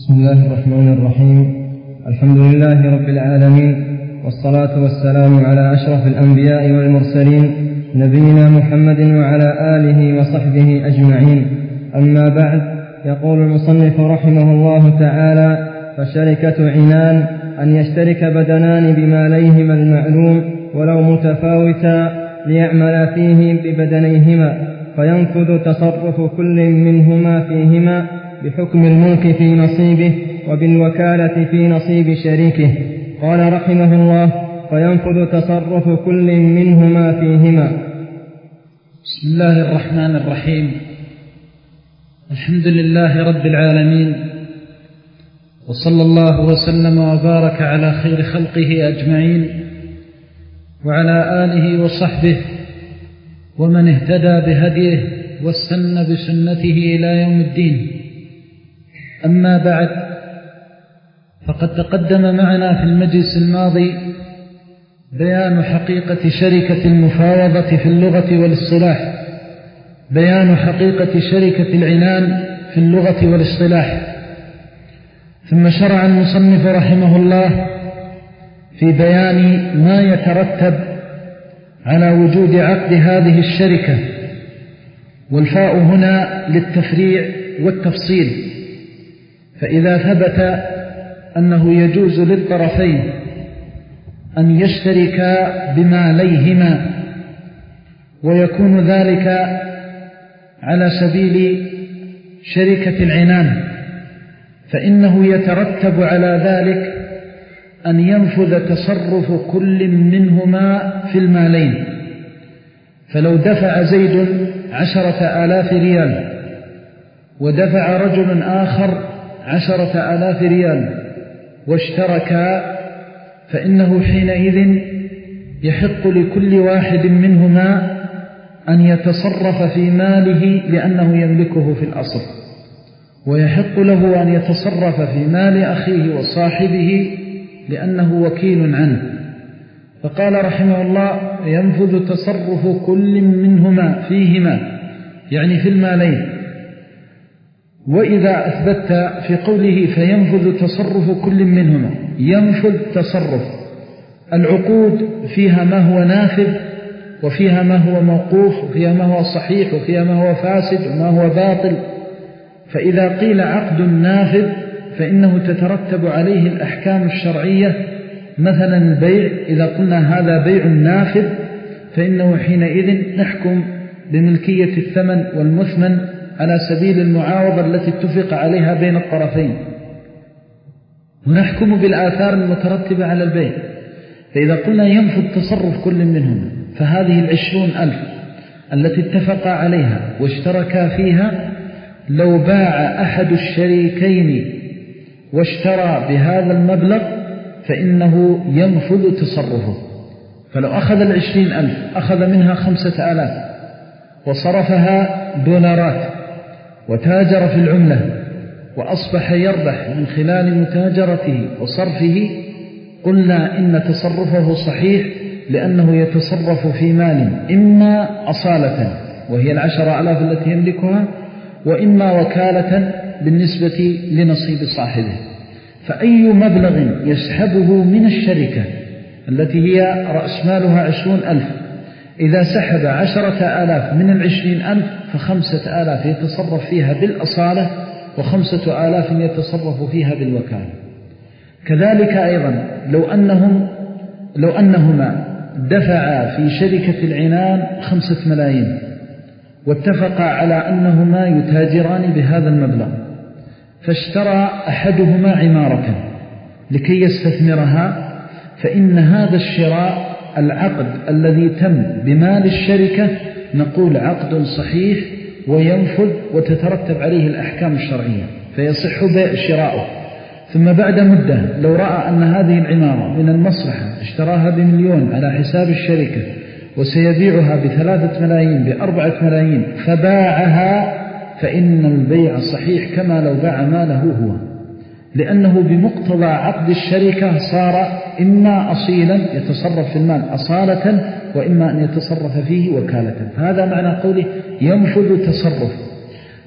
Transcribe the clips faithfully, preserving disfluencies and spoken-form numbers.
بسم الله الرحمن الرحيم. الحمد لله رب العالمين، والصلاة والسلام على أشرف الأنبياء والمرسلين نبينا محمد وعلى آله وصحبه أجمعين. أما بعد، يقول المصنف رحمه الله تعالى: فشركة عنان أن يشترك بدنان بماليهما المعلوم ولو متفاوتا ليعمل فيه ببدنيهما، فينفذ تصرف كل منهما فيهما بحكم الملك في نصيبه وبالوكالة في نصيب شريكه. قال رحمه الله: فينفذ تصرف كل منهما فيهما. بسم الله الرحمن الرحيم. الحمد لله رب العالمين، وصلى الله وسلم وبارك على خير خلقه أجمعين وعلى آله وصحبه ومن اهتدى بهديه واستنى بسنته إلى يوم الدين. أما بعد، فقد تقدم معنا في المجلس الماضي بيان حقيقة شركة المفاوضة في اللغة والاصطلاح، بيان حقيقة شركة العنان في اللغة والاصطلاح. ثم شرع المصنف رحمه الله في بيان ما يترتب على وجود عقد هذه الشركة، والفاء هنا للتفريع والتفصيل. فإذا ثبت أنه يجوز للطرفين أن يشتركا بماليهما، ويكون ذلك على سبيل شركة العنان، فإنه يترتب على ذلك أن ينفذ تصرف كل منهما في المالين. فلو دفع زيد عشرة آلاف ريال ودفع رجل آخر عشرة آلاف ريال واشتركا، فإنه حينئذ يحق لكل واحد منهما أن يتصرف في ماله لأنه يملكه في الأصل، ويحق له أن يتصرف في مال أخيه وصاحبه لأنه وكيل عنه. فقال رحمه الله: ينفذ تصرف كل منهما فيهما، يعني في المالين. وإذا أثبت في قوله فينفذ تصرف كل منهما، ينفذ تصرف العقود فيها ما هو نافذ، وفيها ما هو موقوف، وفيها ما هو صحيح، وفيها ما هو فاسد وما هو باطل. فإذا قيل عقد نافذ فإنه تترتب عليه الأحكام الشرعية. مثلا البيع، إذا قلنا هذا بيع نافذ فإنه حينئذ نحكم بملكية الثمن والمثمن على سبيل المعاوضة التي اتفق عليها بين الطرفين، ونحكم بالآثار المترتبة على البيع. فإذا قلنا ينفذ تصرف كل منهم، فهذه العشرون ألف التي اتفقا عليها واشتركا فيها، لو باع أحد الشريكين واشترى بهذا المبلغ فإنه ينفذ تصرفه. فلو أخذ العشرين ألف أخذ منها خمسة آلاف وصرفها دولارات وتاجر في العملة، وأصبح يربح من خلال متاجرته وصرفه، قلنا إن تصرفه صحيح، لأنه يتصرف في مال إما أصالة وهي العشر آلاف التي يملكها، وإما وكالة بالنسبة لنصيب صاحبه. فأي مبلغ يسحبه من الشركة التي هي رأس مالها عشرون ألف، إذا سحب عشرة آلاف من العشرين ألف فخمسة آلاف يتصرف فيها بالأصالة، وخمسة آلاف يتصرف فيها بالوكالة. كذلك أيضا لو أنهم لو أنهما دفعا في شركة العنان خمسة ملايين واتفقا على أنهما يتاجران بهذا المبلغ، فاشترى أحدهما عمارة لكي يستثمرها، فإن هذا الشراء العقد الذي تم بمال الشركة نقول عقد صحيح وينفذ وتترتب عليه الأحكام الشرعية، فيصح بيع شراؤه. ثم بعد مدة لو رأى أن هذه العمارة من المصلحة اشتراها بمليون على حساب الشركة وسيبيعها بثلاثة ملايين بأربعة ملايين فباعها، فإن البيع صحيح كما لو باع ماله هو، لأنه بمقتضى عقد الشركة صار إما أصيلا يتصرف في المال أصالة، وإما أن يتصرف فيه وكالة. هذا معنى قوله ينفذ تصرف.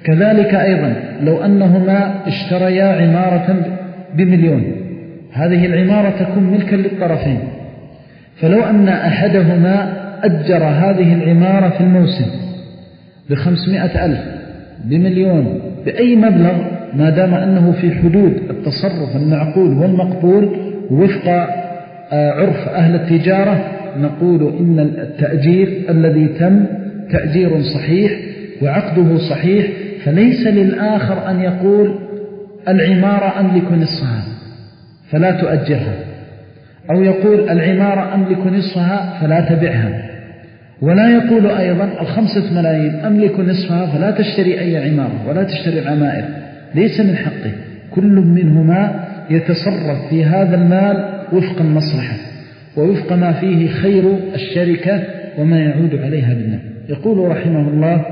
كذلك أيضا لو أنهما اشتريا عمارة بمليون، هذه العمارة تكون ملكا للطرفين، فلو أن أحدهما أجر هذه العمارة في الموسم بخمسمائة ألف، بمليون، بأي مبلغ، ما دام أنه في حدود التصرف المعقول والمقبول وفق عرف أهل التجارة، نقول إن التأجير الذي تم تأجير صحيح وعقده صحيح، فليس للآخر أن يقول العمارة أملك نصفها فلا تؤجرها، أو يقول العمارة أملك نصفها فلا تبعها، ولا يقول أيضا الخمسة ملايين أملك نصفها فلا تشتري أي عمارة ولا تشتري العمائر. ليس من حقه، كل منهما يتصرف في هذا المال وفق المصلحة ووفق ما فيه خير الشركة وما يعود عليها بالنفع. يقول رحمه الله: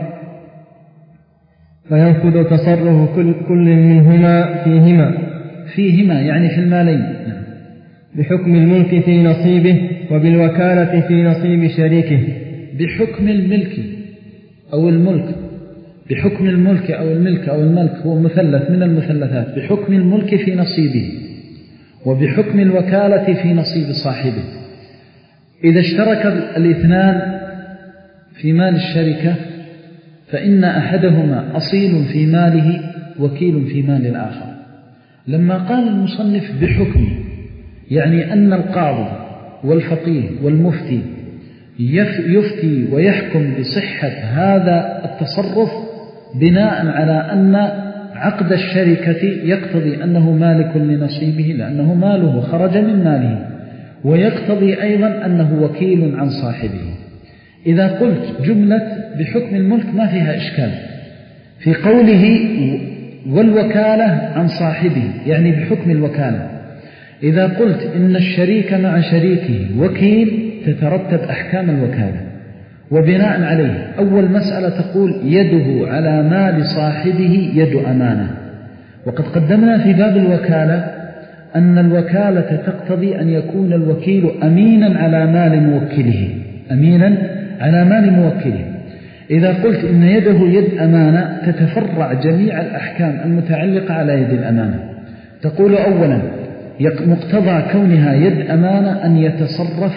فينفذ تصرف كل, كل منهما فيهما فيهما يعني في المالين بحكم الملك في نصيبه وبالوكالة في نصيب شريكه. بحكم الملك أو الملك، بحكم الملك أو الملك أو الملك هو مثلث من المثلثات، بحكم الملك في نصيبه وبحكم الوكالة في نصيب صاحبه. إذا اشترك الاثنان في مال الشركة فإن أحدهما أصيل في ماله وكيل في مال الآخر. لما قال المصنف بحكم، يعني أن القاضي والفقيه والمفتي يفتي ويحكم بصحة هذا التصرف بناء على أن عقد الشركة يقتضي أنه مالك لنصيبه لأنه ماله خرج من ماله، ويقتضي أيضا أنه وكيل عن صاحبه. إذا قلت جملة بحكم الملك ما فيها إشكال، في قوله والوكالة عن صاحبه يعني بحكم الوكالة. إذا قلت إن الشريك مع شريكه وكيل تترتب أحكام الوكالة، وبناء عليه أول مسألة تقول يده على مال صاحبه يد أمانة. وقد قدمنا في باب الوكالة أن الوكالة تقتضي أن يكون الوكيل أمينا على مال موكله، أمينا على مال موكله. إذا قلت إن يده يد أمانة تتفرع جميع الأحكام المتعلقة على يد الأمانة. تقول أولا مقتضى كونها يد أمانة أن يتصرف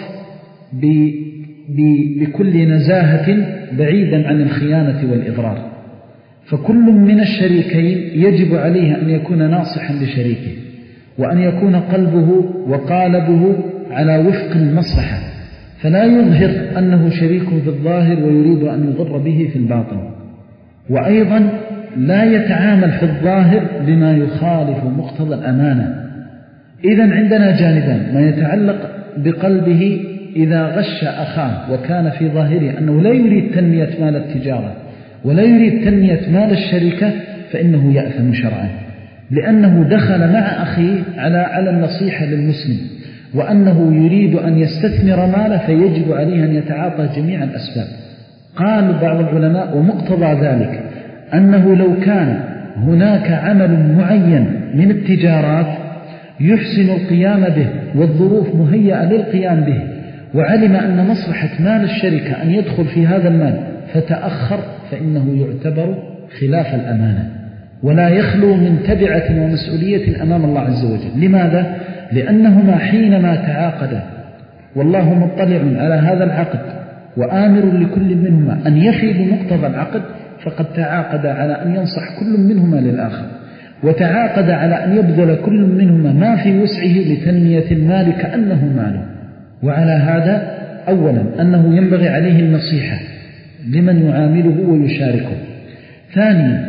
بكل نزاهة بعيدا عن الخيانة والإضرار، فكل من الشريكين يجب عليه أن يكون ناصحا لشريكه وأن يكون قلبه وقالبه على وفق المصلحة، فلا يظهر أنه شريكه في الظاهر ويريد أن يضر به في الباطن، وأيضا لا يتعامل في الظاهر بما يخالف مقتضى الأمانة. إذن عندنا جانبان: ما يتعلق بقلبه إذا غش أخاه وكان في ظاهره أنه لا يريد تنمية مال التجارة ولا يريد تنمية مال الشركة فإنه يأثم شرعا، لأنه دخل مع أخيه على على النصيحة للمسلم وأنه يريد أن يستثمر ماله، فيجب عليه أن يتعاطى جميع الأسباب. قال بعض العلماء ومقتضى ذلك أنه لو كان هناك عمل معين من التجارات يحسن القيام به والظروف مهيئة للقيام به، وعلم أن مصلحة مال الشركة أن يدخل في هذا المال فتأخر، فإنه يعتبر خلاف الأمانة ولا يخلو من تبعة ومسؤولية أمام الله عز وجل. لماذا؟ لأنهما حينما تعاقدا والله مطلع على هذا العقد وآمر لكل منهما أن يفي بمقتضى العقد، فقد تعاقد على أن ينصح كل منهما للآخر، وتعاقد على أن يبذل كل منهما ما في وسعه لتنمية المال كأنه ماله. وعلى هذا أولا أنه ينبغي عليه النصيحة لمن يعامله ويشاركه. ثانيا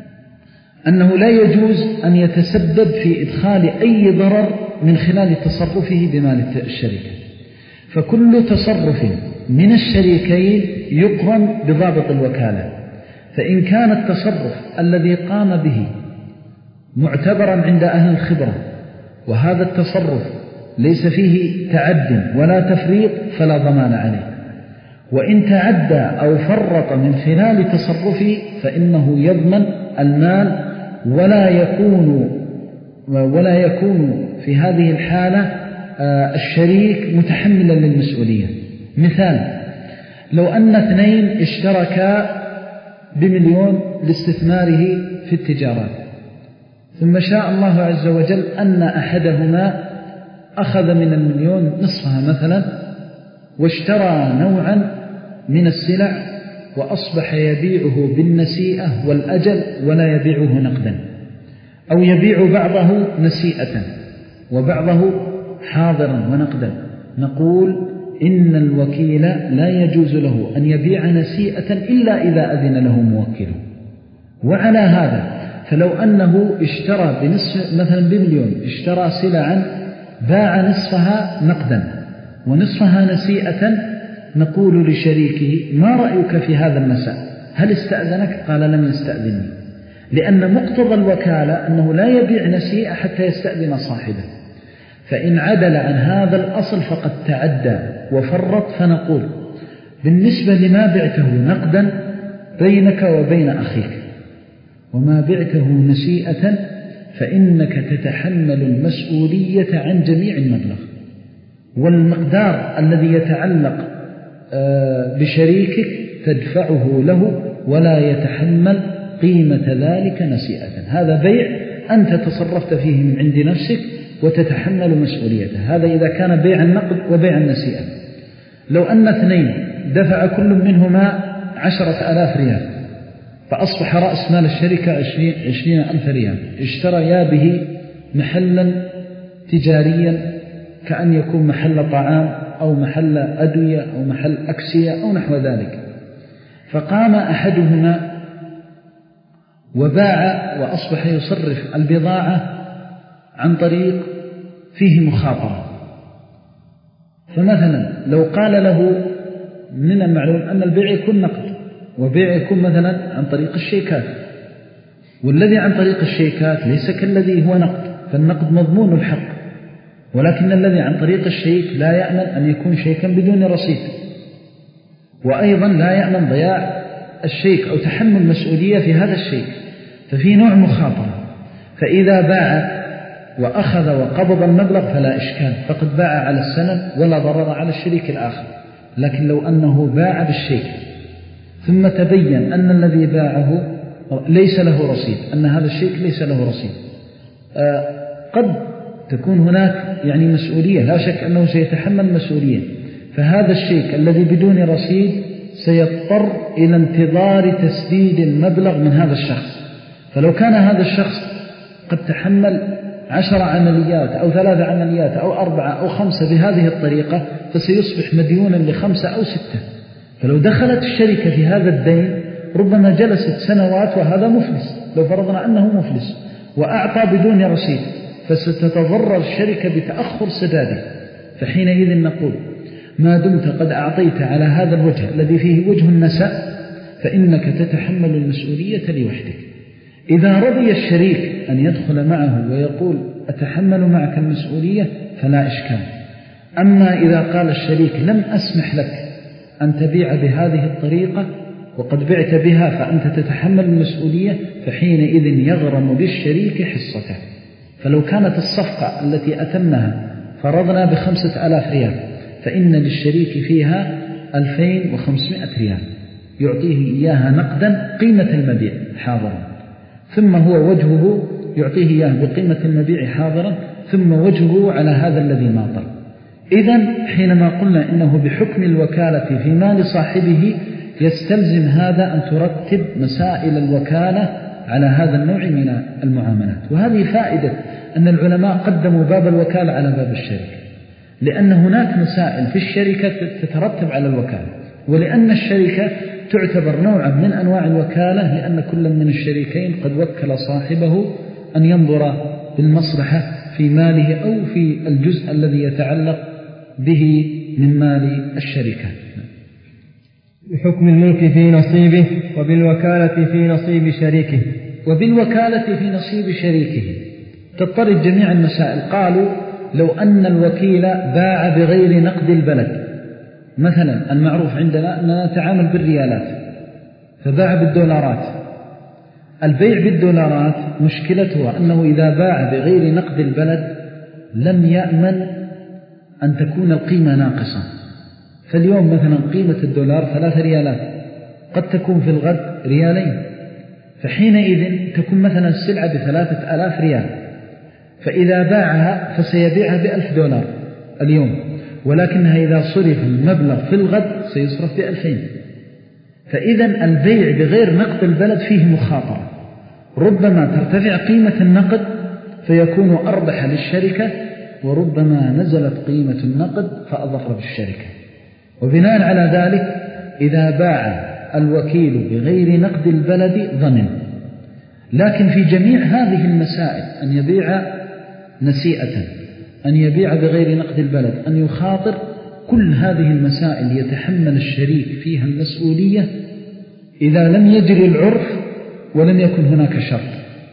أنه لا يجوز أن يتسبب في إدخال أي ضرر من خلال تصرفه بمال الشركة، فكل تصرف من الشريكين يقرن بضابط الوكالة. فإن كان التصرف الذي قام به معتبرا عند أهل الخبرة وهذا التصرف ليس فيه تعد ولا تفريط فلا ضمان عليه، وإن تعدى أو فرط من خلال تصرفه فإنه يضمن المال ولا يكون ولا يكون في هذه الحالة الشريك متحملا للمسؤولية. مثال: لو أن اثنين اشتركا بمليون لاستثماره في التجارات، ثم شاء الله عز وجل أن أحدهما أخذ من المليون نصفها مثلا واشترى نوعا من السلع وأصبح يبيعه بالنسيئة والأجل ولا يبيعه نقدا، أو يبيع بعضه نسيئة وبعضه حاضرا ونقدا، نقول إن الوكيل لا يجوز له أن يبيع نسيئة إلا إذا أذن له موكله. وعلى هذا فلو أنه اشترى بنصف مثلا بمليون، اشترى سلعا باع نصفها نقدا ونصفها نسيئة، نقول لشريكه ما رأيك في هذا المساء؟ هل استأذنك؟ قال لم يستأذنني، لأن مقتضى الوكالة أنه لا يبيع نسيئة حتى يستأذن صاحبه، فإن عدل عن هذا الأصل فقد تعدى وفرط. فنقول بالنسبة لما بعته نقدا بينك وبين أخيك، وما بعته نسيئة فإنك تتحمل المسؤولية عن جميع المبلغ، والمقدار الذي يتعلق بشريكك تدفعه له ولا يتحمل قيمة ذلك نسيئة. هذا بيع أنت تصرفت فيه من عند نفسك وتتحمل مسؤوليته، هذا إذا كان بيع النقد وبيع النسيئة. لو أن اثنين دفع كل منهما عشرة آلاف ريال فأصبح رأس مال الشركة عشرين, عشرين ألف ريال، اشتريا به محلا تجاريا كأن يكون محل طعام أو محل أدوية أو محل أكسية أو نحو ذلك، فقام أحدهما وباع وأصبح يصرف البضاعة عن طريق فيه مخاطرة. فمثلا لو قال له من المعلوم أن البيع يكون نقد وبيع يكون مثلا عن طريق الشيكات، والذي عن طريق الشيكات ليس كالذي هو نقد، فالنقد مضمون الحق، ولكن الذي عن طريق الشيك لا يأمن أن يكون شيكا بدون رصيد، وأيضا لا يأمن ضياع الشيك أو تحمل مسؤولية في هذا الشيك، ففي نوع مخاطرة. فإذا باع وأخذ وقبض المبلغ فلا إشكال، فقد باع على السند ولا ضرر على الشريك الآخر. لكن لو أنه باع بالشيك ثم تبين أن الذي باعه ليس له رصيد، أن هذا الشيك ليس له رصيد، آه قد تكون هناك يعني مسؤولية، لا شك أنه سيتحمل مسؤولية، فهذا الشيك الذي بدون رصيد سيضطر إلى انتظار تسديد المبلغ من هذا الشخص. فلو كان هذا الشخص قد تحمل عشر عمليات أو ثلاث عمليات أو أربعة أو خمسة بهذه الطريقة فسيصبح مديونا لخمسة أو ستة. فلو دخلت الشركة في هذا الدين ربما جلست سنوات وهذا مفلس، لو فرضنا أنه مفلس وأعطى بدون رصيد فستتضرر الشركة بتأخر سداده. فحينئذ نقول ما دمت قد أعطيت على هذا الوجه الذي فيه وجه النساء فإنك تتحمل المسؤولية لوحدك. إذا رضي الشريك أن يدخل معه ويقول أتحمل معك المسؤولية فلا إشكال. أما إذا قال الشريك لم أسمح لك أن تبيع بهذه الطريقة وقد بعت بها فأنت تتحمل المسؤولية، فحينئذ يغرم للشريك حصته. فلو كانت الصفقة التي أتمها فرضنا بخمسة آلاف ريال فإن للشريك فيها ألفين وخمسمائة ريال يعطيه إياها نقدا قيمة المبيع حاضرا، ثم هو وجهه يعطيه إياه بقيمة المبيع حاضرا، ثم وجهه على هذا الذي ماطل. إذن حينما قلنا إنه بحكم الوكالة في مال صاحبه يستلزم هذا أن ترتب مسائل الوكالة على هذا النوع من المعاملات. وهذه فائدة أن العلماء قدموا باب الوكالة على باب الشركة، لأن هناك مسائل في الشركة تترتب على الوكالة، ولأن الشركة تعتبر نوعا من أنواع الوكالة، لأن كل من الشريكين قد وكل صاحبه أن ينظر بالمصلحة في ماله أو في الجزء الذي يتعلق به من مال الشركة. بحكم الملك في نصيبه وبالوكالة في نصيب شريكه. وبالوكالة في نصيب شريكه تضطرد جميع المسائل. قالوا لو أن الوكيل باع بغير نقد البلد، مثلا المعروف عندنا أننا نتعامل بالريالات فباع بالدولارات. البيع بالدولارات مشكلته أنه إذا باع بغير نقد البلد لم يأمن أن تكون القيمة ناقصة. فاليوم مثلا قيمة الدولار ثلاثة ريالات، قد تكون في الغد ريالين، فحينئذ تكون مثلا السلعة بثلاثة آلاف ريال، فإذا باعها فسيبيعها بألف دولار اليوم، ولكنها إذا صرف المبلغ في الغد سيصرف بألفين. فإذا البيع بغير نقد البلد فيه مخاطرة، ربما ترتفع قيمة النقد فيكون أربح للشركة، وربما نزلت قيمة النقد فأضر بالشركة. وبناء على ذلك إذا باع الوكيل بغير نقد البلد ضمن. لكن في جميع هذه المسائل، أن يبيع نسيئة، أن يبيع بغير نقد البلد، أن يخاطر، كل هذه المسائل يتحمل الشريك فيها المسؤولية إذا لم يجري العرف ولم يكن هناك شرط،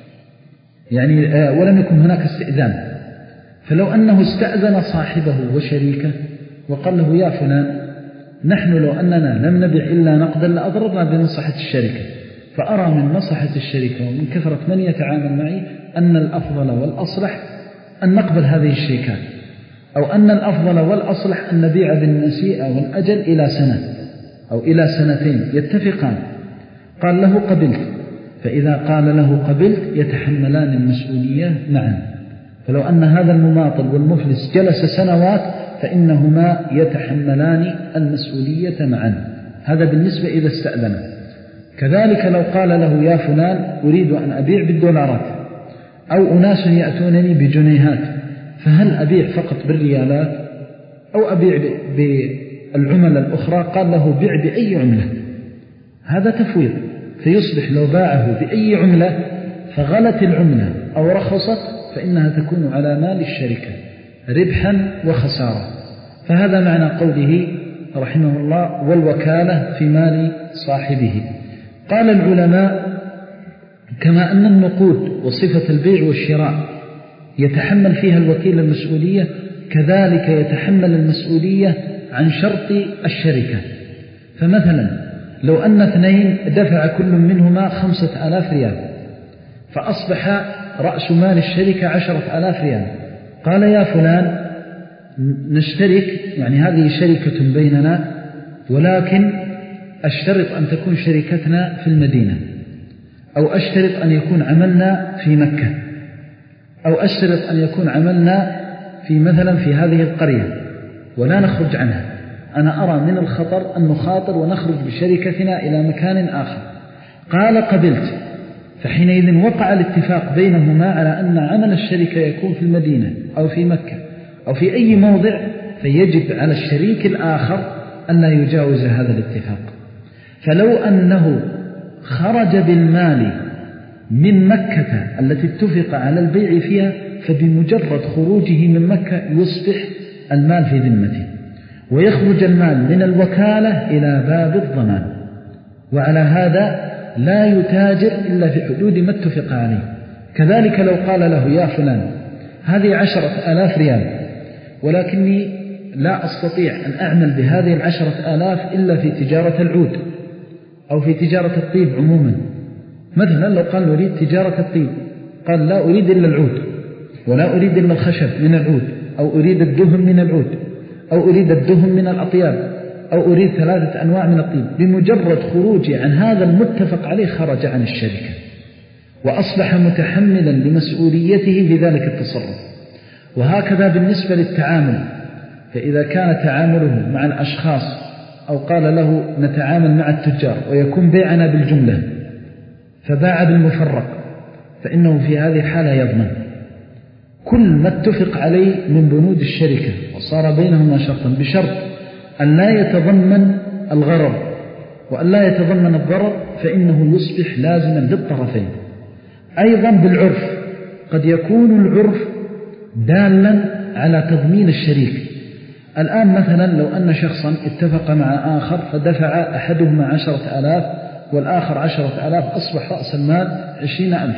يعني ولم يكن هناك استئذان. فلو أنه استأذن صاحبه وشريكه وقال له يا فلان نحن لو أننا لم نبيع إلا نقدا لأضررنا بمصلحة الشركة، فأرى من مصلحة الشركة ومن كثرة من يتعامل معي أن الأفضل والأصلح أن نقبل هذه الشيكات، أو أن الأفضل والأصلح أن نبيع بالنسيئة والأجل إلى سنة أو إلى سنتين يتفقان. قال له قبلت، فإذا قال له قبلت يتحملان المسؤولية معا. فلو أن هذا المماطل والمفلس جلس سنوات فإنهما يتحملان المسؤولية معا. هذا بالنسبة إذا استأذن. كذلك لو قال له يا فلان أريد أن أبيع بالدولارات، أو أناس يأتونني بجنيهات، فهل أبيع فقط بالريالات أو أبيع بالعملة الأخرى؟ قال له بيع بأي عملة. هذا تفويض، فيصبح لو باعه بأي عملة فغلت العملة أو رخصت فإنها تكون على مال الشركة ربحا وخسارة. فهذا معنى قوله رحمه الله والوكالة في مال صاحبه. قال العلماء كما أن النقود وصفة البيع والشراء يتحمل فيها الوكيل المسؤولية، كذلك يتحمل المسؤولية عن شرط الشركة. فمثلا لو أن اثنين دفع كل منهما خمسة آلاف ريال، فأصبح رأس مال الشركة عشرة آلاف ريال. قال يا فلان نشترك، يعني هذه شركة بيننا، ولكن أشترط أن تكون شركتنا في المدينة، أو أشترط أن يكون عملنا في مكة، أو أشترط أن يكون عملنا في مثلا في هذه القرية ولا نخرج عنها. أنا أرى من الخطر أن نخاطر ونخرج بشركتنا إلى مكان آخر. قال قبلت، فحينئذ وقع الاتفاق بينهما على أن عمل الشركة يكون في المدينة أو في مكة أو في أي موضع، فيجب على الشريك الآخر أن لا يجاوز هذا الاتفاق. فلو أنه خرج بالمال من مكة التي اتفق على البيع فيها، فبمجرد خروجه من مكة يصبح المال في ذمته، ويخرج المال من الوكالة إلى باب الضمان. وعلى هذا لا يتاجر إلا في حدود ما اتفق عليه. كذلك لو قال له يا فلان هذه عشرة آلاف ريال، ولكني لا أستطيع أن أعمل بهذه العشرة آلاف إلا في تجارة العود أو في تجارة الطيب عموما. مثلا لو قال أريد تجارة الطيب، قال لا أريد إلا العود، ولا أريد إلا الخشب من العود، أو أريد الدهن من العود، أو أريد الدهن من الأطياب، أو أريد ثلاثة أنواع من الطيب. بمجرد خروجي عن هذا المتفق عليه خرج عن الشركة، وأصبح متحملا لمسؤوليته في ذلك التصرف. وهكذا بالنسبة للتعامل، فإذا كان تعامله مع الأشخاص أو قال له نتعامل مع التجار ويكون بيعنا بالجملة فباع بالمفرق، فإنه في هذه الحالة يضمن كل ما اتفق عليه من بنود الشركة وصار بينهما شرطا، بشرط أن لا يتضمن الغرر وأن لا يتضمن الضرر، فإنه يصبح لازما للطرفين. أيضا بالعرف، قد يكون العرف دالا على تضمين الشريك. الآن مثلا لو أن شخصا اتفق مع آخر فدفع أحدهما عشرة آلاف والآخر عشرة آلاف، أصبح رأس المال عشرين ألف.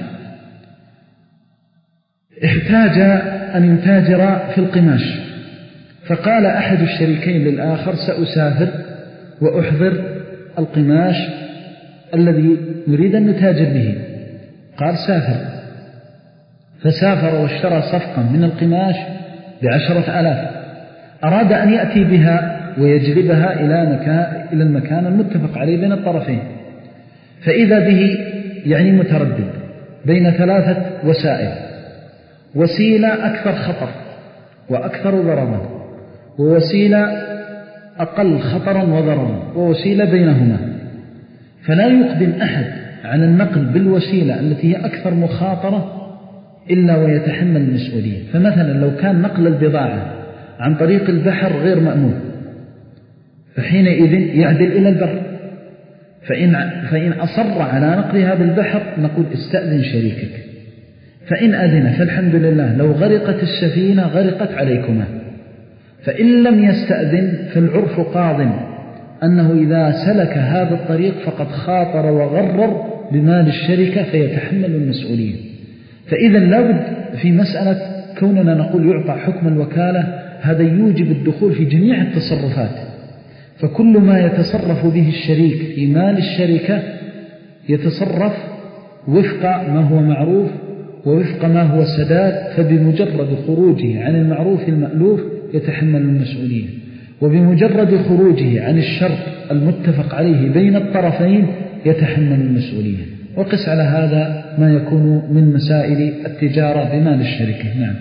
احتاج أن يتاجر في القماش، فقال أحد الشريكين للآخر سأسافر وأحضر القماش الذي نريد أن نتاجر به. قال سافر، فسافر واشترى صفقا من القماش بعشرة آلاف. أراد أن يأتي بها ويجلبها إلى مكان إلى المكان المتفق عليه بين الطرفين، فإذا به يعني متردد بين ثلاثة وسائل: وسيلة أكثر خطر وأكثر ضررا، ووسيلة أقل خطرا وضررا، ووسيلة بينهما. فلا يقدم أحد عن النقل بالوسيلة التي هي أكثر مخاطرة إلا ويتحمل المسؤولية. فمثلا لو كان نقل البضاعة عن طريق البحر غير مأمون، فحينئذ يعدل إلى البر. فإن, فإن أصر على نقلها بالبحر نقول استأذن شريكك، فإن أذن فالحمد لله، لو غرقت السفينة غرقت عليكما. فإن لم يستأذن فالعرف قاض أنه إذا سلك هذا الطريق فقد خاطر وغرر بمال الشركة فيتحمل المسؤولية. فإذا لابد في مسألة كوننا نقول يعطى حكم الوكالة، هذا يوجب الدخول في جميع التصرفات. فكل ما يتصرف به الشريك في مال الشركة يتصرف وفق ما هو معروف ووفق ما هو سداد، فبمجرد خروجه عن المعروف المألوف يتحمل المسؤولية، وبمجرد خروجه عن الشرط المتفق عليه بين الطرفين يتحمل المسؤولية. وقس على هذا ما يكون من مسائل التجارة بمال الشركة. نعم.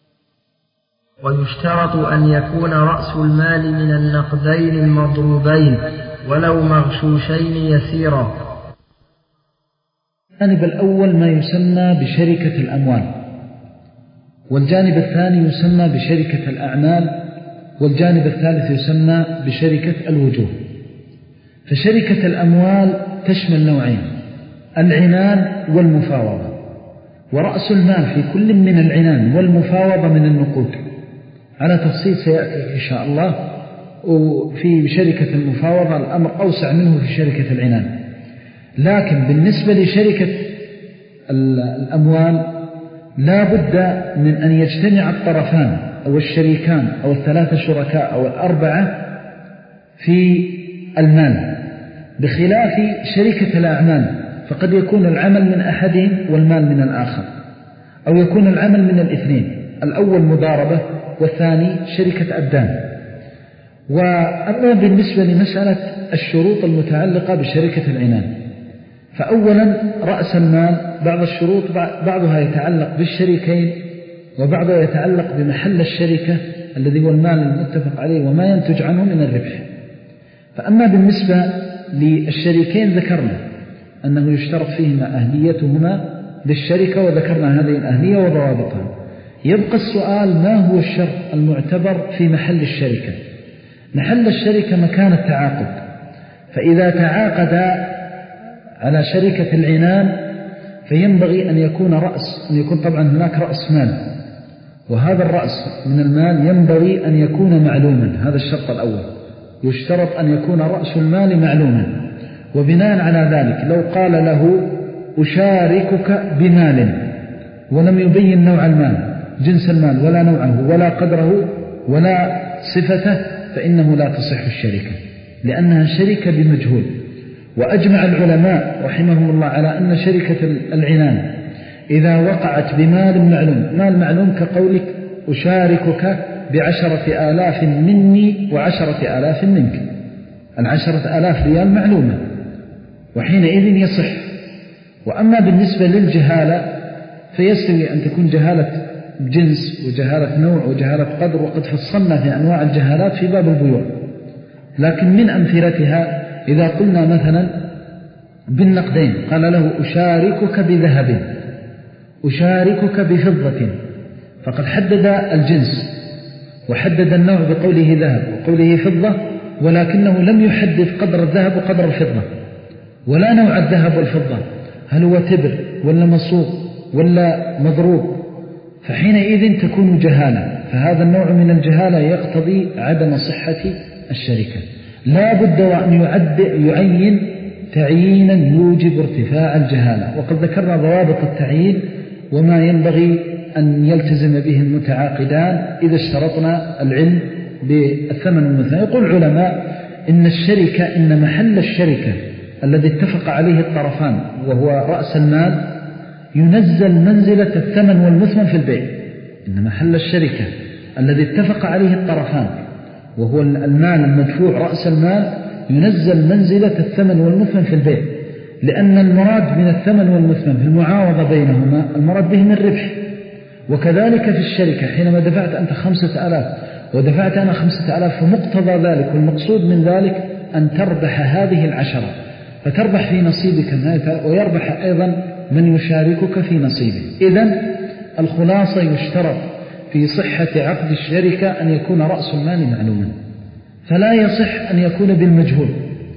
ويشترط أن يكون رأس المال من النقدين المضروبين ولو مغشوشين يسيرا. الجانب الأول ما يسمى بشركة الأموال، والجانب الثاني يسمى بشركة الأعمال، والجانب الثالث يسمى بشركة الوجوه. فشركة الأموال تشمل نوعين: العنان والمفاوضة. ورأس المال في كل من العنان والمفاوضة من النقود، على تفصيل سيأتي إن شاء الله. وفي شركة المفاوضة الأمر أوسع منه في شركة العنان. لكن بالنسبة لشركة الأموال لا بد من أن يجتمع الطرفان أو الشريكان أو الثلاثة شركاء أو الأربعة في المال، بخلاف شركة الأعمال فقد يكون العمل من أحدهم والمال من الآخر، أو يكون العمل من الاثنين، الأول مضاربة والثاني شركة أبدان. وأما بالنسبة لمسألة الشروط المتعلقة بشركة العنان، فأولا رأس المال بعض الشروط بعضها يتعلق بالشريكين وبعضها يتعلق بمحل الشركة الذي هو المال المتفق عليه وما ينتج عنه من الربح. فأما بالنسبة للشريكين ذكرنا أنه يشترط فيهما أهليتهما بالشركة، وذكرنا هذه الأهلية وضوابطها. يبقى السؤال: ما هو الشرط المعتبر في محل الشركة؟ محل الشركة مكان التعاقد. فإذا تعاقد على شركة العنان فينبغي أن يكون رأس أن يكون طبعا هناك رأس مال، وهذا الرأس من المال ينبغي أن يكون معلوما. هذا الشرط الأول، يشترط أن يكون رأس المال معلوما. وبناء على ذلك لو قال له أشاركك بمال ولم يبين نوع المال، جنس المال ولا نوعه ولا قدره ولا صفته، فإنه لا تصح الشركة، لأنها شركة بمجهول. وأجمع العلماء رحمهم الله على أن شركة العنان إذا وقعت بمال معلوم، مال معلوم كقولك أشاركك بعشرة آلاف مني وعشرة آلاف منك، العشرة آلاف ريال معلومة، وحينئذ يصح. وأما بالنسبة للجهالة فيستوي أن تكون جهالة جنس وجهالة نوع وجهالة قدر، وقد فصلنا في أنواع الجهالات في باب البيوع. لكن من أمثلتها إذا قلنا مثلا بالنقدين، قال له أشاركك بذهب، أشاركك بفضة، فقد حدد الجنس وحدد النوع بقوله ذهب وقوله فضة، ولكنه لم يحدد قدر الذهب وقدر الفضة ولا نوع الذهب والفضة، هل هو تبر ولا مصوب ولا مضروب، فحينئذ تكون جهالة. فهذا النوع من الجهالة يقتضي عدم صحة الشركة. لا بد وأن يعد يعين تعيينا يوجب ارتفاع الجهالة، وقد ذكرنا ضوابط التعيين وما ينبغي أن يلتزم به المتعاقدان إذا اشترطنا العلم بالثمن المثنى. يقول العلماء إن الشركة إن محل الشركة الذي اتفق عليه الطرفان وهو رأس المال ينزل منزلة الثمن والمثمن في البيع. إن محل الشركة الذي اتفق عليه الطرفان وهو المال المدفوع رأس المال ينزل منزلة الثمن والمثمن في البيع. لأن المراد من الثمن والمثمن في المعاوضة بينهما المراد به من الربح. وكذلك في الشركة حينما دفعت أنت خمسة آلاف ودفعت أنا خمسة آلاف، فمقتضى ذلك والمقصود من ذلك أن تربح هذه العشرة، فتربح في نصيبك ويربح أيضا من يشاركك في نصيبه. إذن الخلاصة يشترط في صحة عقد الشركة أن يكون رأس المال معلوما، فلا يصح أن يكون بالمجهول.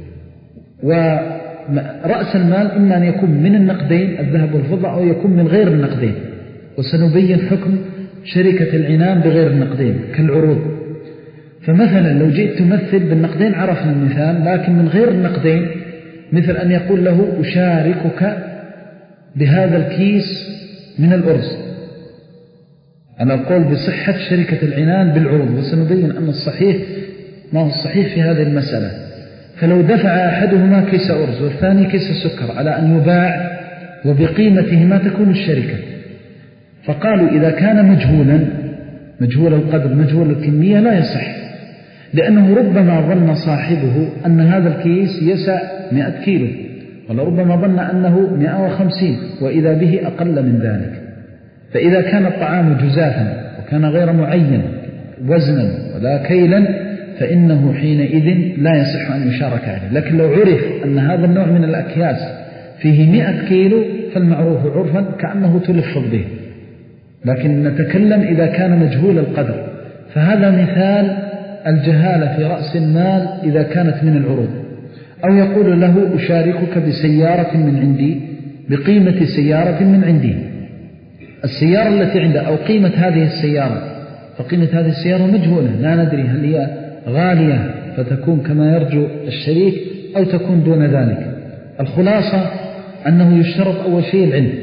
ورأس المال إما أن يكون من النقدين الذهب والفضة أو يكون من غير النقدين، وسنبين حكم شركة العنان بغير النقدين كالعروض. فمثلا لو جئت تمثل بالنقدين عرفنا المثال، لكن من غير النقدين مثل أن يقول له أشاركك بهذا الكيس من الأرز، أنا أقول بصحة شركة العنان بالعروض، وسنبين أن الصحيح ما هو الصحيح في هذه المسألة. فلو دفع أحدهما كيس أرز والثاني كيس سكر على أن يباع وبقيمتهما تكون الشركة، فقالوا إذا كان مجهولا مجهول القدر مجهول الكمية لا يصح، لأنه ربما ظن صاحبه أن هذا الكيس يسع مئة كيلو، ولربما ظن أنه مئة وخمسين وإذا به أقل من ذلك. فإذا كان الطعام جزافا وكان غير معين وزنا ولا كيلا فإنه حينئذ لا يصح أن يشارك عليه. لكن لو عرف أن هذا النوع من الأكياس فيه مئة كيلو فالمعروف عرفا كأنه تلفظ به، لكن نتكلم إذا كان مجهول القدر. فهذا مثال الجهالة في رأس المال إذا كانت من العروض. أو يقول له أشاركك بسيارة من عندي بقيمة سيارة من عندي، السيارة التي عنده أو قيمة هذه السيارة، فقيمة هذه السيارة مجهولة لا ندري هل هي غالية فتكون كما يرجو الشريك أو تكون دون ذلك. الخلاصة أنه يشترط أول شيء العلم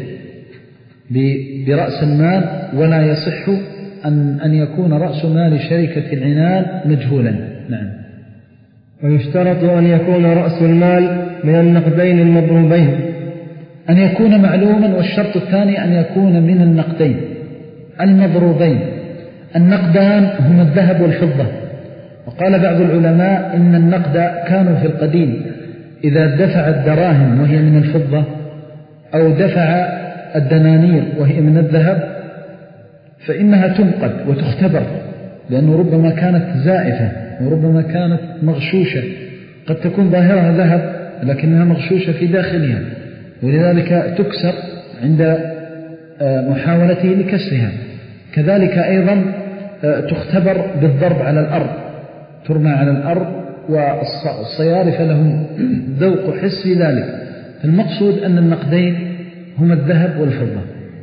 برأس المال، ولا يصح أن, أن يكون رأس مال شركة العنان مجهولا. نعم. ويشترط أن يكون رأس المال من النقدين المضروبين، أن يكون معلوما. والشرط الثاني أن يكون من النقدين المضروبين. النقدان هما الذهب والفضة. وقال بعض العلماء إن النقد كانوا في القديم إذا دفع الدراهم وهي من الفضة أو دفع الدنانير وهي من الذهب فإنها تنقد وتختبر، لأنه ربما كانت زائفة وربما كانت مغشوشة، قد تكون ظاهرها ذهب لكنها مغشوشة في داخلها، ولذلك تكسر عند محاولته لكسرها. كذلك أيضا تختبر بالضرب على الأرض، ترمى على الأرض والصيارف لهم ذوق حس في ذلك. المقصود أن النقدين هما الذهب والفضة.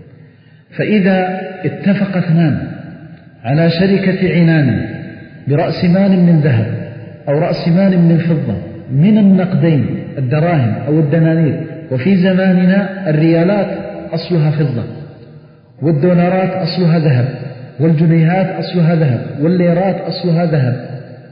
فإذا اتفق اثنان على شركة عنان برأس مال من ذهب أو رأس مال من فضة من النقدين الدراهم أو الدنانير، وفي زماننا الريالات أصلها فضة والدولارات أصلها ذهب والجنيهات أصلها ذهب والليرات أصلها ذهب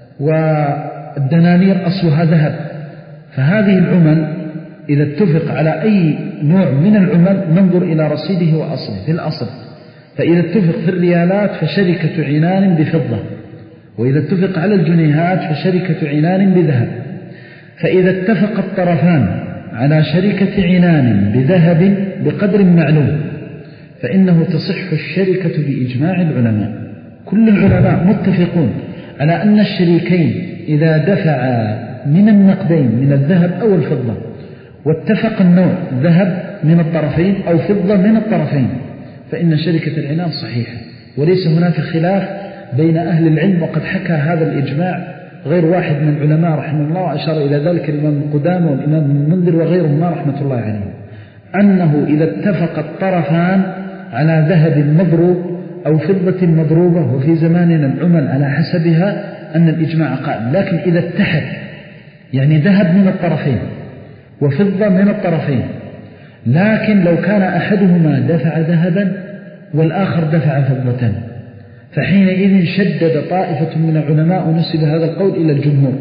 والدنانير أصلها ذهب. فهذه العمل إذا اتفق على أي نوع من العمل ننظر إلى رصيده وأصله في الأصل. فإذا اتفق في الريالات فشركة عنان بفضة، وإذا اتفق على الجنيهات فشركة عنان بذهب. فإذا اتفق الطرفان على شركة عنان بذهب بقدر معلوم فإنه تصح الشركة بإجماع العلماء. كل العلماء متفقون على أن الشريكين إذا دفعا من النقدين من الذهب أو الفضة واتفق النوع ذهب من الطرفين أو فضة من الطرفين فإن شركة العنان صحيحة، وليس هناك خلاف بين أهل العلم. وقد حكى هذا الإجماع غير واحد من العلماء رحمه الله، وأشار إلى ذلك الإمام القدامى والإمام المنذر وغيرهما رحمة الله عليهم، أنه إذا اتفق الطرفان على ذهب مضروب أو فضة مضروبة، وفي زماننا العمل على حسبها، أن الإجماع قائم. لكن إذا اتحد يعني ذهب من الطرفين وفضة من الطرفين، لكن لو كان أحدهما دفع ذهبا والآخر دفع فضة فحينئذ شدد طائفة من العلماء ونسب هذا القول إلى الجمهور،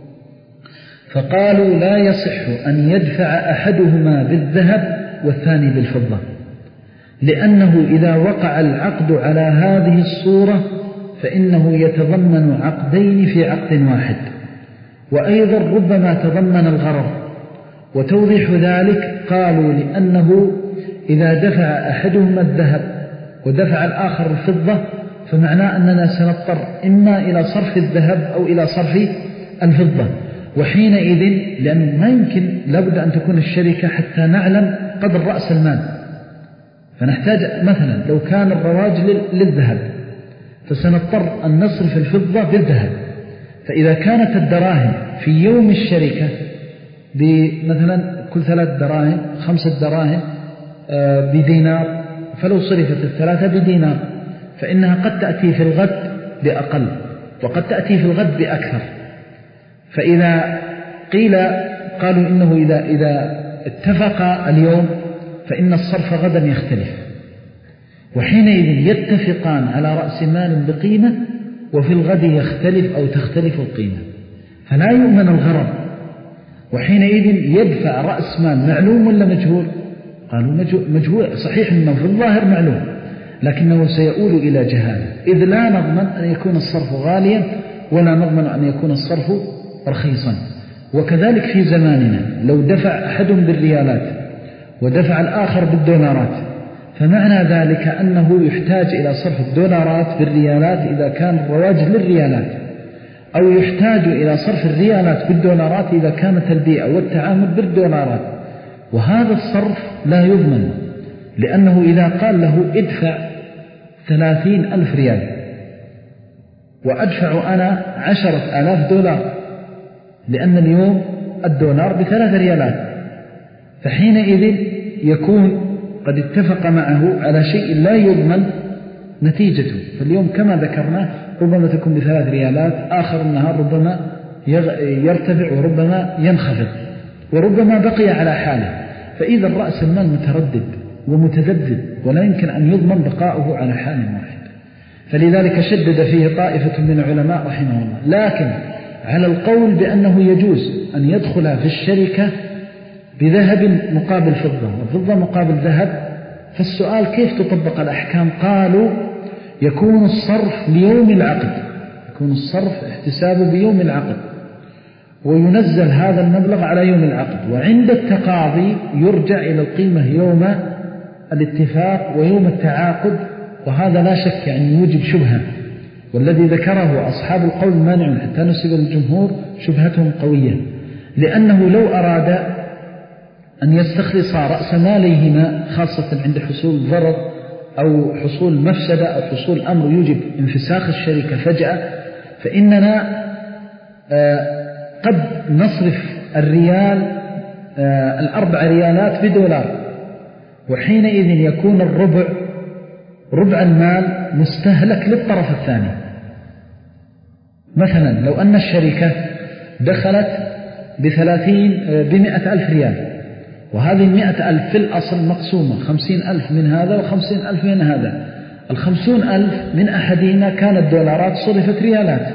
فقالوا لا يصح أن يدفع أحدهما بالذهب والثاني بالفضة، لأنه إذا وقع العقد على هذه الصورة فإنه يتضمن عقدين في عقد واحد، وأيضا ربما تضمن الغرر، وتوضيح ذلك قالوا لأنه إذا دفع أحدهما الذهب ودفع الآخر الفضة فمعناه أننا سنضطر إما إلى صرف الذهب أو إلى صرف الفضة، وحينئذ لأنه ما يمكن لابد أن تكون الشركة حتى نعلم قدر رأس المال، فنحتاج مثلا لو كان الرواج للذهب فسنضطر أن نصرف الفضة بالذهب، فإذا كانت الدراهم في يوم الشركة بمثلا كل ثلاث دراهم خمسة دراهم بدينار، فلو صرفت الثلاثة بدينار فإنها قد تأتي في الغد بأقل وقد تأتي في الغد بأكثر. فإذا قيل قالوا إنه إذا, إذا اتفق اليوم فإن الصرف غدا يختلف، وحينئذ يتفقان على رأس مال بقيمة وفي الغد يختلف أو تختلف القيمة، فلا يؤمن الغرر، وحينئذ يدفع رأس مال معلوم ولا مجهول؟ قالوا مجهول، صحيح أنه في الظاهر معلوم لكنه سيؤول إلى جهاله، إذ لا نضمن أن يكون الصرف غاليا ولا نضمن أن يكون الصرف رخيصا. وكذلك في زماننا لو دفع أحدهم بالريالات ودفع الآخر بالدولارات فمعنى ذلك أنه يحتاج إلى صرف الدولارات بالريالات إذا كان الرواج للريالات، أو يحتاج إلى صرف الريالات بالدولارات إذا كانت البيئة والتعامل بالدولارات، وهذا الصرف لا يضمن، لأنه إذا قال له ادفع ثلاثين ألف ريال وأدفع أنا عشرة آلاف دولار، لأن اليوم الدولار بثلاث ريالات، فحينئذ يكون قد اتفق معه على شيء لا يضمن نتيجته. فاليوم كما ذكرنا ربما تكون بثلاث ريالات، آخر النهار ربما يرتفع وربما ينخفض وربما بقي على حاله، فإذا رأس المال متردد ومتذبذب ولا يمكن أن يضمن بقاؤه على حال واحد، فلذلك شدد فيه طائفة من العلماء رحمه الله. لكن على القول بأنه يجوز أن يدخل في الشركة بذهب مقابل فضة وفضة مقابل ذهب، فالسؤال كيف تطبق الأحكام؟ قالوا يكون الصرف ليوم العقد، يكون الصرف احتسابه بيوم العقد وينزل هذا المبلغ على يوم العقد، وعند التقاضي يرجع إلى القيمة يوم الاتفاق ويوم التعاقد، وهذا لا شك يعني يوجب شبهة، والذي ذكره أصحاب القول مانع حتى نسب الجمهور شبهتهم قوية، لأنه لو أراد أن يستخلص رأس ماليهما خاصة عند حصول ضرر أو حصول مفسدة أو حصول أمر يوجب انفساخ الشركة فجأة، فإننا قد نصرف الريال الأربع ريالات بدولار، وحينئذ يكون الربع ربع المال مستهلك للطرف الثاني. مثلا لو أن الشركة دخلت بثلاثين بمئة ألف ريال، وهذه المئة ألف في الأصل مقسومة خمسين ألف من هذا وخمسين ألف من هذا، الخمسون ألف من أحدهما كانت دولارات صرفت ريالات،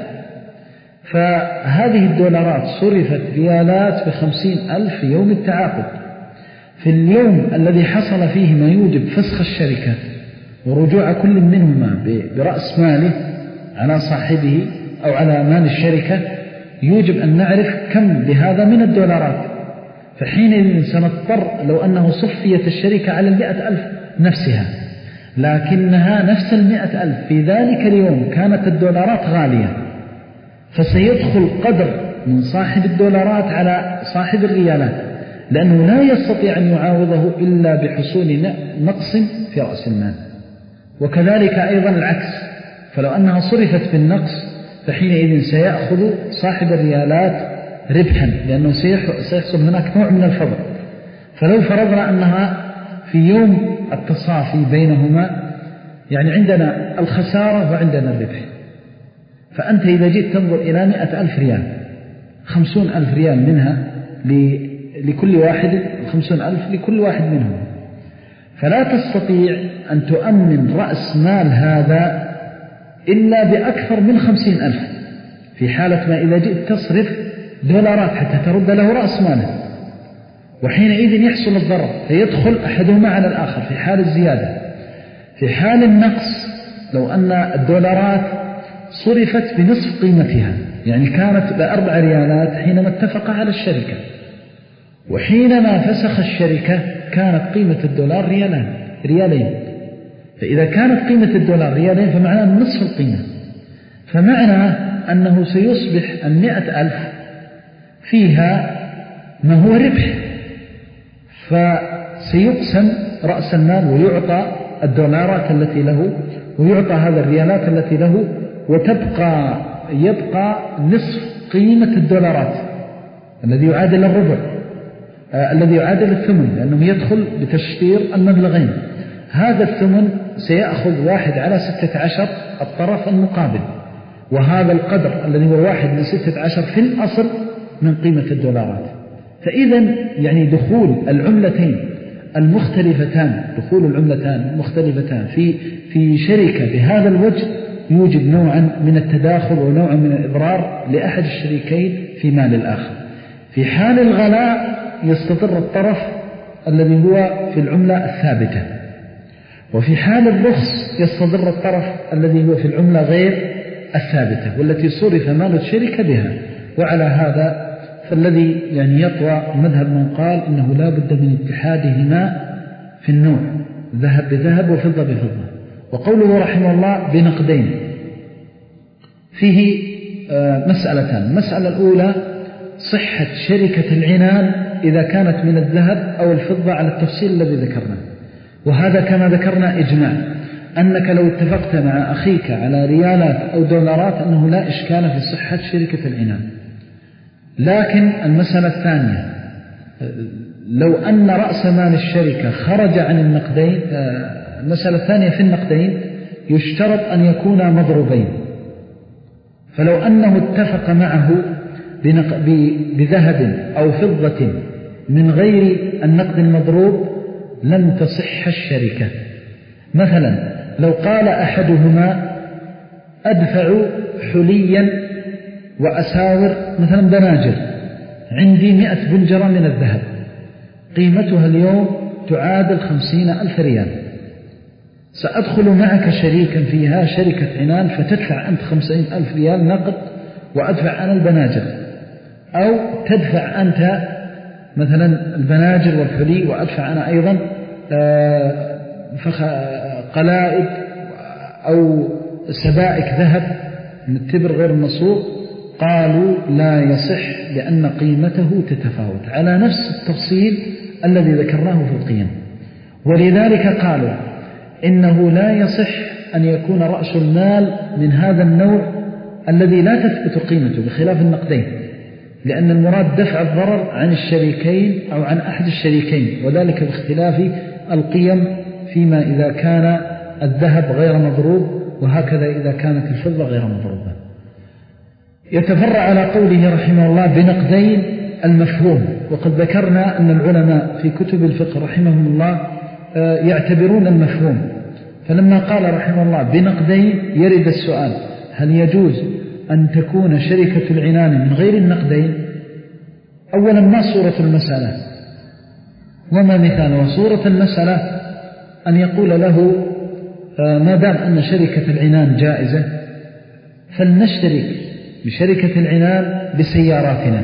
فهذه الدولارات صرفت ريالات بخمسين ألف في يوم التعاقد. في اليوم الذي حصل فيه ما يوجب فسخ الشركة ورجوع كل منهما برأس ماله على صاحبه أو على مال الشركة، يوجب أن نعرف كم بهذا من الدولارات، فحينئذ سنضطر لو أنه صفيت الشركة على المئة ألف نفسها، لكنها نفس المئة ألف في ذلك اليوم كانت الدولارات غالية، فسيدخل قدر من صاحب الدولارات على صاحب الريالات، لأنه لا يستطيع أن يعاوضه إلا بحصول نقص في رأس المال. وكذلك أيضا العكس، فلو أنها صرفت بالنقص فحينئذ سيأخذ صاحب الريالات ربحا، لأنه سيحصل هناك نوع من الفضل. فلو فرضنا أنها في يوم التصافي بينهما يعني عندنا الخسارة وعندنا الربح، فأنت إذا جيت تنظر إلى مئة ألف ريال خمسون ألف ريال منها لكل واحد، خمسون ألف لكل واحد منهم، فلا تستطيع أن تؤمن رأس مال هذا إلا بأكثر من خمسين ألف، في حالة ما إذا جئت تصرف دولارات حتى ترد له رأس ماله، وحينئذ يحصل الضرر فيدخل أحدهما على الآخر في حال الزيادة. في حال النقص لو أن الدولارات صرفت بنصف قيمتها، يعني كانت بأربع ريالات حينما اتفق على الشركة، وحينما فسخ الشركة كانت قيمة الدولار ريالان ريالين، فإذا كانت قيمة الدولار ريالين فمعناه نصف القيمة، فمعنى أنه سيصبح المئة ألف فيها ما هو ربح، فسيقسم رأس المال ويعطى الدولارات التي له ويعطى هذا الريالات التي له، وتبقى يبقى نصف قيمة الدولارات الذي يعادل الربع آه الذي يعادل الثمن، لأنه يدخل بتشفير المبلغين. هذا الثمن سيأخذ واحد على ستة عشر الطرف المقابل، وهذا القدر الذي هو واحد من ستة عشر في الأصل من قيمة الدولارات. فإذا يعني دخول العملتين المختلفتان دخول العملتان المختلفتان في في شركة بهذا الوجه يوجد نوعا من التداخل ونوعا من الإضرار لأحد الشريكين في مال الآخر. في حال الغلاء يستضر الطرف الذي هو في العملة الثابتة، وفي حال الرخص يستضر الطرف الذي هو في العملة غير الثابتة والتي صرف مال الشركة بها. وعلى هذا فالذي يعني يطوى مذهب من قال إنه لا بد من اتحادهما في النوع، ذهب بذهب وفضة بفضة. وقوله رحمه الله بنقدين فيه مسألتان. المسألة الأولى صحة شركة العنان إذا كانت من الذهب أو الفضة على التفصيل الذي ذكرناه، وهذا كما ذكرنا إجماع أنك لو اتفقت مع أخيك على ريالات أو دولارات أنه لا إشكال في صحة شركة العنان. لكن المسألة الثانية لو أن رأس مال الشركة خرج عن النقدين، المسألة الثانية في النقدين يشترط أن يكونا مضروبين، فلو أنه اتفق معه بذهب أو فضة من غير النقد المضروب لم تصح الشركة. مثلا لو قال أحدهما أدفع حليا وأساور مثلا بناجر، عندي مئة بنجرة من الذهب قيمتها اليوم تعادل خمسين ألف ريال، سأدخل معك شريكا فيها شركة عنان فتدفع أنت خمسين ألف ريال نقد وأدفع أنا البناجر، أو تدفع أنت مثلا البناجر والحلي وأدفع أنا أيضا قلائد أو سبائك ذهب من التبر غير المصروف. قالوا لا يصح لأن قيمته تتفاوت على نفس التفصيل الذي ذكرناه في القيم. ولذلك قالوا إنه لا يصح أن يكون رأس المال من هذا النوع الذي لا تثبت قيمته بخلاف النقدين، لأن المراد دفع الضرر عن الشريكين أو عن أحد الشريكين، وذلك باختلاف القيم فيما إذا كان الذهب غير مضروب، وهكذا إذا كانت الفضة غير مضروبة. يتفرع على قوله رحمه الله بنقدين المفهوم. وقد ذكرنا أن العلماء في كتب الفقه رحمهم الله يعتبرون المفهوم، فلما قال رحمه الله بنقدين يرد السؤال هل يجوز أن تكون شركة العنان من غير النقدين؟ أولا ما صورة المسألة وما مثال؟ وصورة المسألة أن يقول له ما دام أن شركة العنان جائزة فلنشترك بشركة العنان بسياراتنا،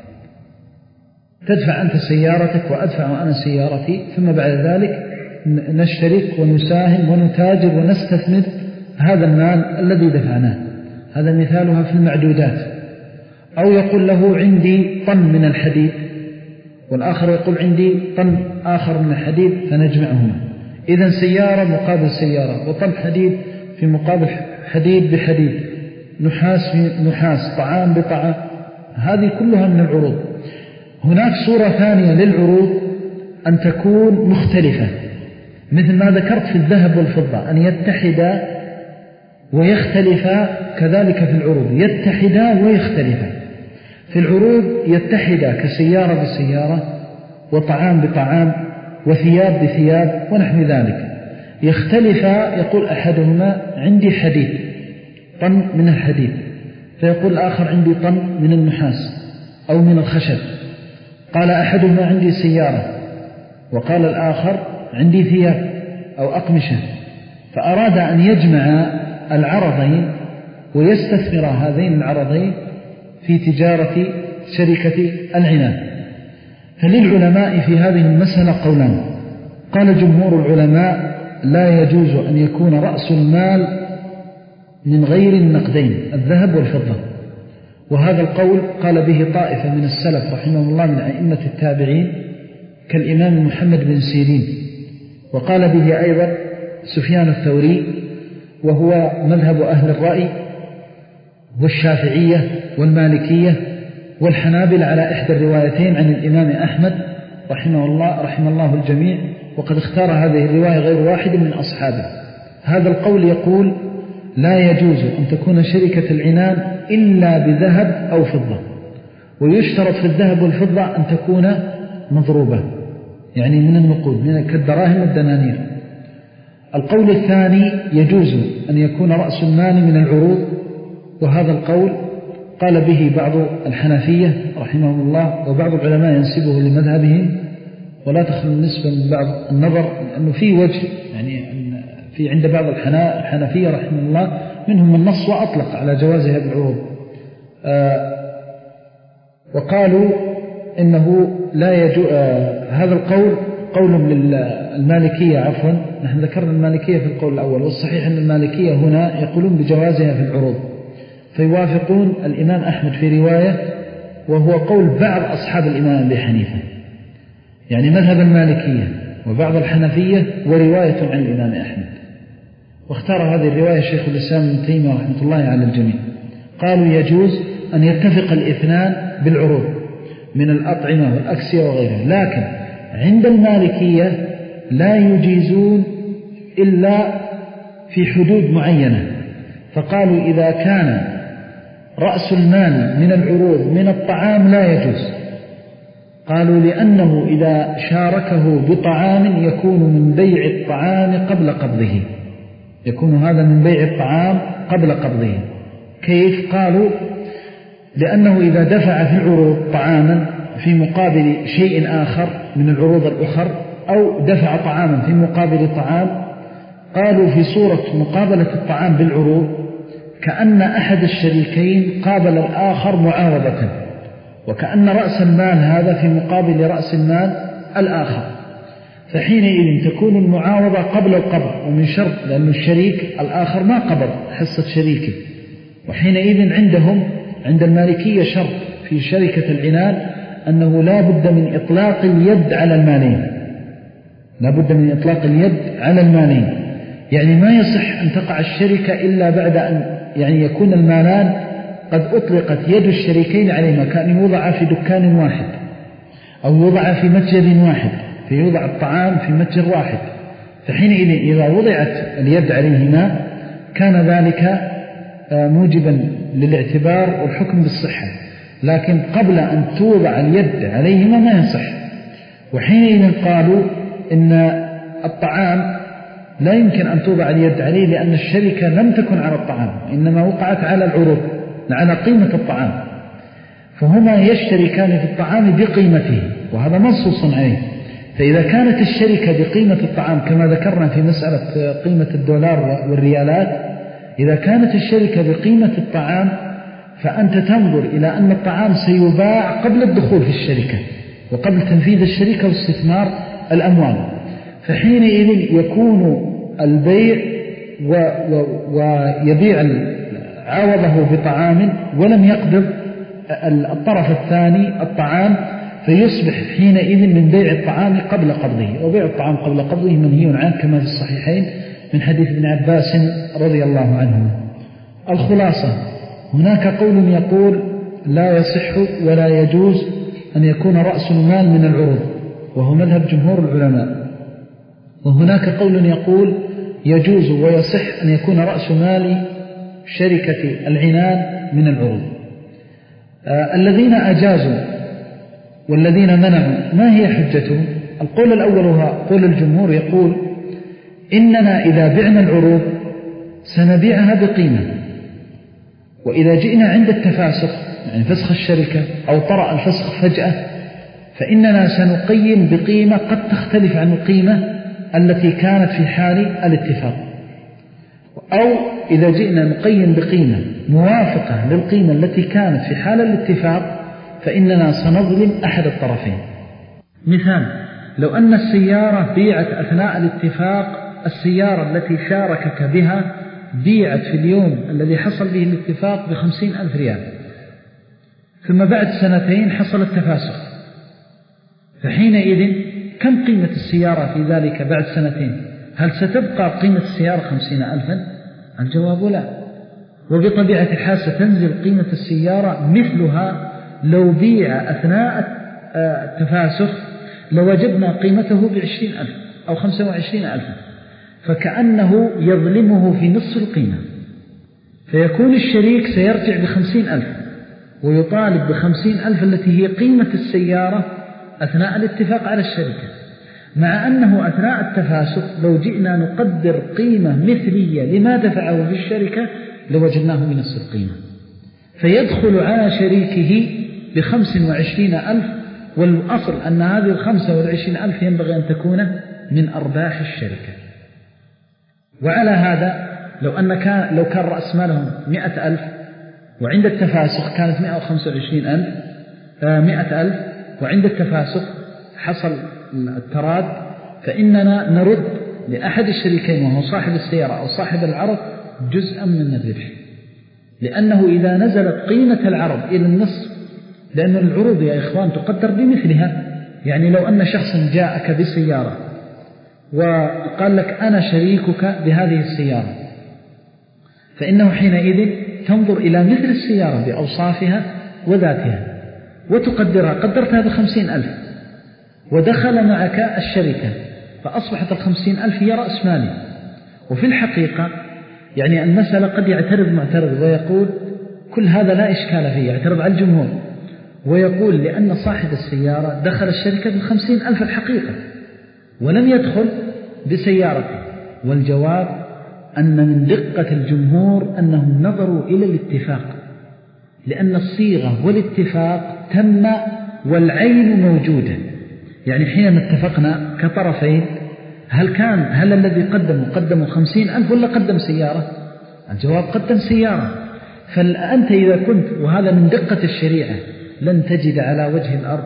تدفع أنت سيارتك وأدفع أنا سيارتي، ثم بعد ذلك نشترك ونساهم ونتاجر ونستثمر هذا المال الذي دفعناه. هذا مثالها في المعدودات. أو يقول له عندي طن من الحديد والآخر يقول عندي طن آخر من الحديد فنجمعهما، إذن سيارة مقابل سيارة، وطن حديد في مقابل حديد بحديد، نحاس في نحاس، طعام بطعام، هذه كلها من العروض. هناك صورة ثانية للعروض أن تكون مختلفة، مثل ما ذكرت في الذهب والفضة أن يتحدا ويختلفا، كذلك في العروض يتحدا ويختلفا. في العروض يتحدا كسيارة بسيارة وطعام بطعام وثياب بثياب ونحو ذلك. يختلفا، يقول أحدهما عندي حديد طن من الحديد، فيقول الآخر عندي طن من النحاس أو من الخشب. قال أحدهما عندي سيارة وقال الآخر عندي ثياب أو أقمشة، فأراد أن يجمع العرضين ويستثمر هذين العرضين في تجارة شركة العنان. فللعلماء في هذه المسألة قولان. قال جمهور العلماء لا يجوز أن يكون رأس المال من غير النقدين الذهب والفضة، وهذا القول قال به طائفة من السلف رحمه الله من أئمة التابعين كالإمام محمد بن سيرين، وقال به أيضا سفيان الثوري، وهو مذهب أهل الرأي والشافعية والمالكية والحنابل على إحدى الروايتين عن الإمام أحمد رحمه الله رحمه الله الجميع، وقد اختار هذه الرواية غير واحد من أصحابه. هذا القول يقول لا يجوز أن تكون شركة العنان إلا بذهب أو فضة، ويشترط في الذهب والفضة أن تكون مضروبة يعني من النقود من كالدراهم والدنانير. القول الثاني يجوز أن يكون رأس المال من العروض، وهذا القول قال به بعض الحنفية رحمهم الله وبعض العلماء ينسبه لمذهبهم، ولا تخلو النسبة من بعض النظر أنه في وجه يعني في عند بعض الحنفية رحمه الله منهم النص وأطلق على جوازها بالعروض. آه وقالوا إنه لا يجوز آه هذا القول قول للمالكية عفوا نحن ذكرنا المالكية في القول الأول، والصحيح أن المالكية هنا يقولون بجوازها في العروض، فيوافقون الإمام أحمد في رواية وهو قول بعض أصحاب الإمام أبي حنيفة، يعني مذهب المالكية وبعض الحنفية ورواية عن الإمام أحمد. واختار هذه الرواية شيخ الإسلام ابن تيمية رحمة الله على الجميع. قالوا يجوز أن يتفق الاثنان بالعروض من الأطعمة والأكسية وغيرها، لكن عند المالكية لا يجيزون إلا في حدود معينة. فقالوا إذا كان رأس المال من العروض من الطعام لا يجوز، قالوا لأنه إذا شاركه بطعام يكون من بيع الطعام قبل قبضه، يكون هذا من بيع الطعام قبل قبضه. كيف؟ قالوا لأنه إذا دفع في العروض طعاما في مقابل شيء آخر من العروض الأخر، أو دفع طعاما في مقابل طعام، قالوا في صورة مقابلة الطعام بالعروض كأن أحد الشريكين قابل الآخر معاوضة، وكأن رأس المال هذا في مقابل رأس المال الآخر، فحينئذ تكون المعاوضة قبل القبض، ومن شرط لأن الشريك الآخر ما قبض حصة شريكه. وحينئذ عندهم عند المالكية شرط في شركة العنان أنه لا بد من إطلاق اليد على المالين، لا بد من إطلاق اليد على المالين، يعني ما يصح أن تقع الشركة إلا بعد أن يعني يكون المالان قد أطلقت يد الشريكين عليهما، كأن يوضع في دكان واحد أو يوضع في متجر واحد، فيوضع الطعام في متجر واحد، فحينئذ إذا وضعت اليد عليهما كان ذلك موجبا للاعتبار والحكم بالصحة، لكن قبل أن توضع اليد عليهما ما يصح. وحينئذ قالوا إن الطعام لا يمكن أن توضع اليد عليه لأن الشركة لم تكن على الطعام، إنما وقعت على العروض على قيمة الطعام، فهما يشتركان في الطعام بقيمته، وهذا منصوص عليه. فإذا كانت الشركة بقيمة الطعام كما ذكرنا في مسألة قيمة الدولار والريالات، إذا كانت الشركة بقيمة الطعام فأنت تنظر إلى أن الطعام سيباع قبل الدخول في الشركة وقبل تنفيذ الشركة واستثمار الأموال، فحينئذ يكون البيع و و ويبيع عوضه بطعام ولم يقبض الطرف الثاني الطعام، فيصبح حينئذ من بيع الطعام قبل قبضه، وبيع الطعام قبل قبضه منهي عنه كما في الصحيحين من حديث ابن عباس رضي الله عنه. الخلاصة هناك قول يقول لا يصح ولا يجوز أن يكون رأس المال من العروض، وهو مذهب جمهور العلماء، وهناك قول يقول يجوز ويصح أن يكون رأس مال شركة العنان من العروض. آه الذين أجازوا والذين منعوا ما هي حجتهم؟ القول الأول هو قول الجمهور، يقول إننا إذا بعنا العروض سنبيعها بقيمة، وإذا جئنا عند التفاسخ يعني فسخ الشركة أو طرأ الفسخ فجأة فإننا سنقيم بقيمة قد تختلف عن القيمة التي كانت في حال الاتفاق، أو إذا جئنا نقيم بقيمة موافقة للقيمة التي كانت في حال الاتفاق فإننا سنظلم أحد الطرفين، مثال: لو أن السيارة بيعت أثناء الاتفاق، السيارة التي شاركك بها بيعت في اليوم الذي حصل به الاتفاق بخمسين ألف ريال، ثم بعد سنتين حصل التفاسخ، فحينئذ كم قيمة السيارة في ذلك بعد سنتين؟ هل ستبقى قيمة السيارة خمسين ألفا؟ الجواب لا. وبطبيعة الحال ستنزل قيمة السيارة مثلها لو بيع أثناء التفاسخ لوجدنا قيمته بعشرين ألف أو خمسة وعشرين ألفا، فكأنه يظلمه في نصف القيمة، فيكون الشريك سيرجع بخمسين ألف ويطالب بخمسين ألف التي هي قيمة السيارة أثناء الاتفاق على الشركة، مع أنه أثناء التفاسخ لو جئنا نقدر قيمة مثلية لما دفعه في الشركة لوجدناه من نصف القيمة، فيدخل على شريكه بخمس وعشرين ألف، والأصل أن هذه الخمسة والعشرين ألف ينبغي أن تكون من أرباح الشركة. وعلى هذا لو أن كان لو كان رأس مالهم مئة ألف وعند التفاسخ كانت مئة وخمسة وعشرين ألف مئة ألف وعند التفاسخ حصل التراد، فإننا نرد لأحد الشريكين وهو صاحب السيارة أو صاحب العرض جزءا من الربح، لأنه إذا نزلت قيمة العرض إلى النصف، لأن العروض يا إخوان تقدر بمثلها، يعني لو أن شخص جاءك بسيارة وقال لك أنا شريكك بهذه السيارة، فإنه حينئذ تنظر إلى مثل السيارة بأوصافها وذاتها وتقدرها، قدرتها بخمسين ألف ودخل معك الشركة فأصبحت الخمسين ألف هي رأس مالي. وفي الحقيقة يعني المسألة قد يعترض معترض ويقول كل هذا لا إشكال فيه، يعترض على الجمهور ويقول لأن صاحب السيارة دخل الشركة بالخمسين ألف الحقيقة ولم يدخل بسيارته. والجواب أن من دقة الجمهور أنهم نظروا إلى الاتفاق، لأن الصيغة والاتفاق تم والعين موجودة، يعني حينما اتفقنا كطرفين هل كان هل الذي قدموا قدموا خمسين ألف ولا قدم سيارة؟ الجواب قدم سيارة. فأنت إذا كنت، وهذا من دقة الشريعة، لن تجد على وجه الأرض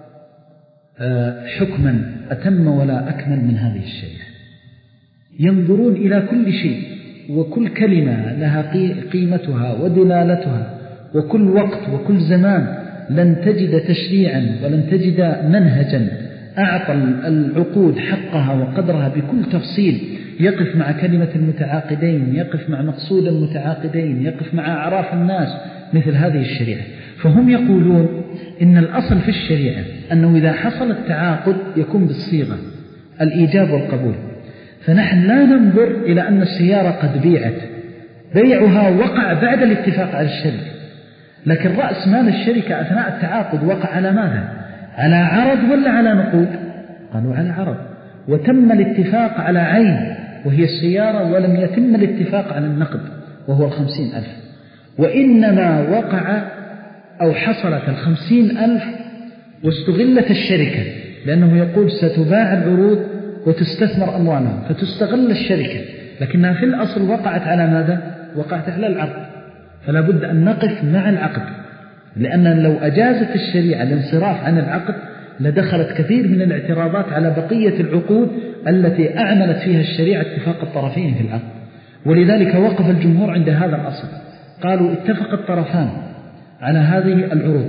حكما أتم ولا أكمل من هذه الشريعة. ينظرون إلى كل شيء، وكل كلمة لها قيمتها ودلالتها، وكل وقت وكل زمان لن تجد تشريعا ولن تجد منهجا أعطى العقود حقها وقدرها بكل تفصيل، يقف مع كلمة المتعاقدين، يقف مع مقصود المتعاقدين، يقف مع أعراف الناس مثل هذه الشريعة. فهم يقولون إن الأصل في الشريعة أنه إذا حصل التعاقد يكون بالصيغة الإيجاب والقبول، فنحن لا ننظر إلى أن السيارة قد بيعت، بيعها وقع بعد الاتفاق على الشركة، لكن رأس مال الشركة أثناء التعاقد وقع على ماذا؟ على عرض ولا على نقود؟ قالوا على عرض، وتم الاتفاق على عين وهي السيارة، ولم يتم الاتفاق على النقد وهو الخمسين ألف. وإنما وقع أو حصلت الخمسين ألف واستغلت الشركة، لأنه يقول ستباع العروض وتستثمر أموالهم فتستغل الشركة، لكنها في الأصل وقعت على ماذا؟ وقعت على العقد. فلا بد أن نقف مع العقد، لأن لو أجازت الشريعة الانصراف عن العقد لدخلت كثير من الاعتراضات على بقية العقود التي أعملت فيها الشريعة اتفاق الطرفين في العقد. ولذلك وقف الجمهور عند هذا الأصل، قالوا اتفق الطرفان على هذه العروض،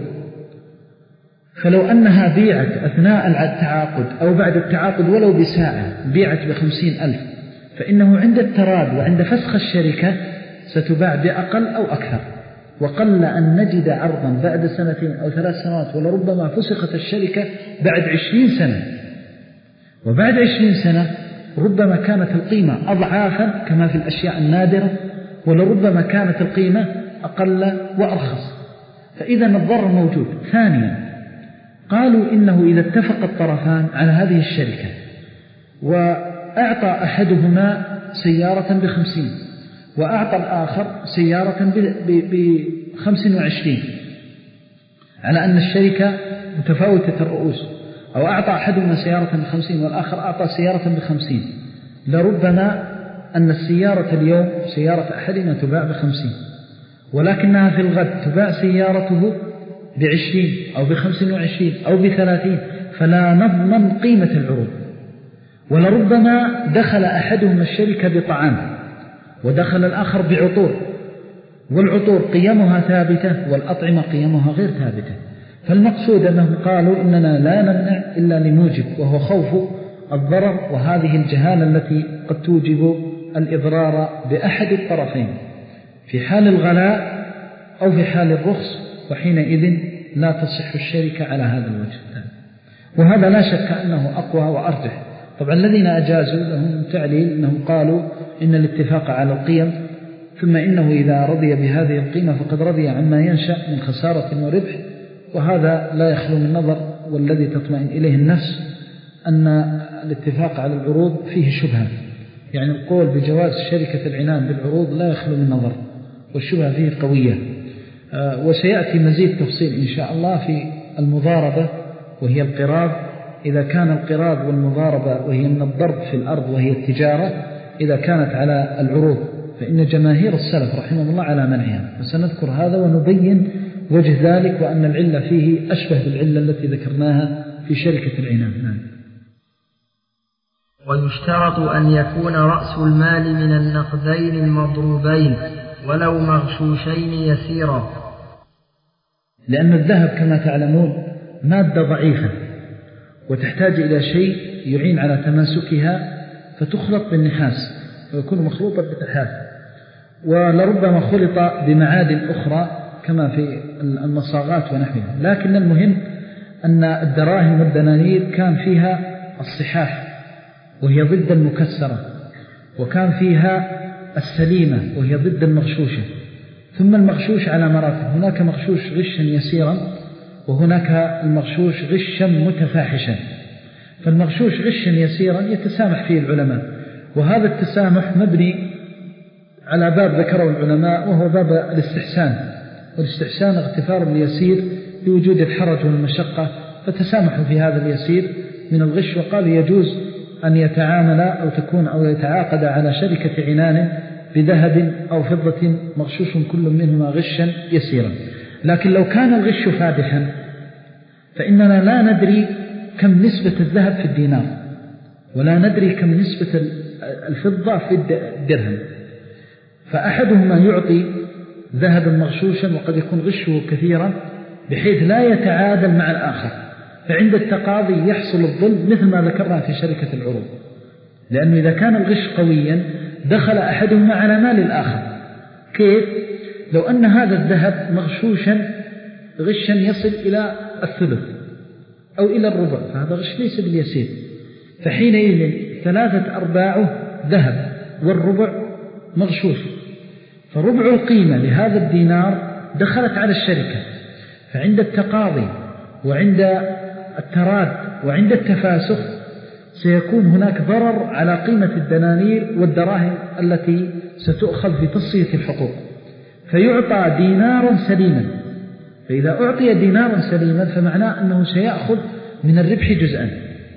فلو أنها بيعت أثناء التعاقد أو بعد التعاقد ولو بساعة بيعت بخمسين ألف، فإنه عند التراد وعند فسخ الشركة ستباع بأقل أو أكثر. وقل أن نجد عرضا بعد سنتين أو ثلاث سنوات، ولربما فسخت الشركة بعد عشرين سنة، وبعد عشرين سنة ربما كانت القيمة أضعافا كما في الأشياء النادرة، ولربما كانت القيمة أقل وأرخص، فإذا الضرر موجود. ثانيا قالوا إنه إذا اتفق الطرفان على هذه الشركة وأعطى أحدهما سيارة بخمسين وأعطى الآخر سيارة بخمس وعشرين، على أن الشركة متفاوتة الرؤوس، أو أعطى أحدهما سيارة بخمسين والآخر أعطى سيارة بخمسين، لربما أن السيارة اليوم سيارة أحدنا تباع بخمسين، ولكنها في الغد تباع سيارته بعشرين أو بخمس وعشرين أو بثلاثين، فلا نضمن قيمة العروض. ولربما دخل أحدهم الشركة بطعام ودخل الآخر بعطور، والعطور قيمها ثابتة والأطعمة قيمها غير ثابتة. فالمقصود أنهم قالوا إننا لا نمنع إلا لموجب، وهو خوف الضرر، وهذه الجهالة التي قد توجب الإضرار بأحد الطرفين في حال الغلاء أو في حال الرخص، وحينئذ لا تصح الشركة على هذا الوجه. وهذا لا شك أنه أقوى وأرجح. طبعا الذين أجازوا لهم تعليل أنهم قالوا إن الاتفاق على القيم، ثم إنه إذا رضي بهذه القيمة فقد رضي عما ينشأ من خسارة وربح، وهذا لا يخلو من نظر. والذي تطمئن إليه النفس أن الاتفاق على العروض فيه شبهة، يعني القول بجواز شركة العنان بالعروض لا يخلو من نظر، والشبهة فيه قوية. وسيأتي مزيد تفصيل إن شاء الله في المضاربة وهي القراض. إذا كان القراض والمضاربة وهي من الضرب في الأرض وهي التجارة، إذا كانت على العروض فإن جماهير السلف رحمه الله على منعها، وسنذكر هذا ونبين وجه ذلك، وأن العلة فيه أشبه بالعلة التي ذكرناها في شركة العنان. نعم. ويشترط أن يكون رأس المال من النقدين المضروبين ولو مغشوشين يسيرا، لأن الذهب كما تعلمون مادة ضعيفة وتحتاج إلى شيء يعين على تماسكها، فتخلط بالنحاس ويكون مخلوطا بالنحاس، ولربما خلط بمعادن أخرى كما في المصاغات ونحوها. لكن المهم أن الدراهم والدنانير كان فيها الصحاح وهي ضد المكسرة، وكان فيها السليمة وهي ضد المغشوشة. ثم المغشوش على مراتب، هناك مغشوش غشا يسيرا، وهناك المغشوش غشا متفاحشا. فالمغشوش غشا يسيرا يتسامح فيه العلماء، وهذا التسامح مبني على باب ذكره العلماء وهو باب الاستحسان، والاستحسان اغتفار اليسير بوجود الحرج والمشقة، فتسامحوا في هذا اليسير من الغش. وقال يجوز أن يتعامل أو تكون أو يتعاقد على شركة عنان بذهب أو فضة مغشوش كل منهما غشا يسيرا. لكن لو كان الغش فادحا فإننا لا ندري كم نسبة الذهب في الدينار، ولا ندري كم نسبة الفضة في الدرهم، فأحدهما يعطي ذهبا مغشوشا وقد يكون غشه كثيرا بحيث لا يتعادل مع الآخر، فعند التقاضي يحصل الظلم مثل ما ذكرنا في شركة العروض. لأنه إذا كان الغش قويا دخل أحدهما على مال الآخر. كيف؟ لو أن هذا الذهب مغشوشا غشا يصل إلى الثلث أو إلى الربع، فهذا غش ليس باليسير، فحينئذ ثلاثة أرباعه ذهب والربع مغشوش، فربع القيمة لهذا الدينار دخلت على الشركة. فعند التقاضي وعند التراد وعند التفاسخ سيكون هناك ضرر على قيمة الدنانير والدراهم التي ستؤخذ في تصفية الحقوق، فيعطى دينارا سليما. فإذا أعطي دينارا سليما فمعناه أنه سيأخذ من الربح جزءا.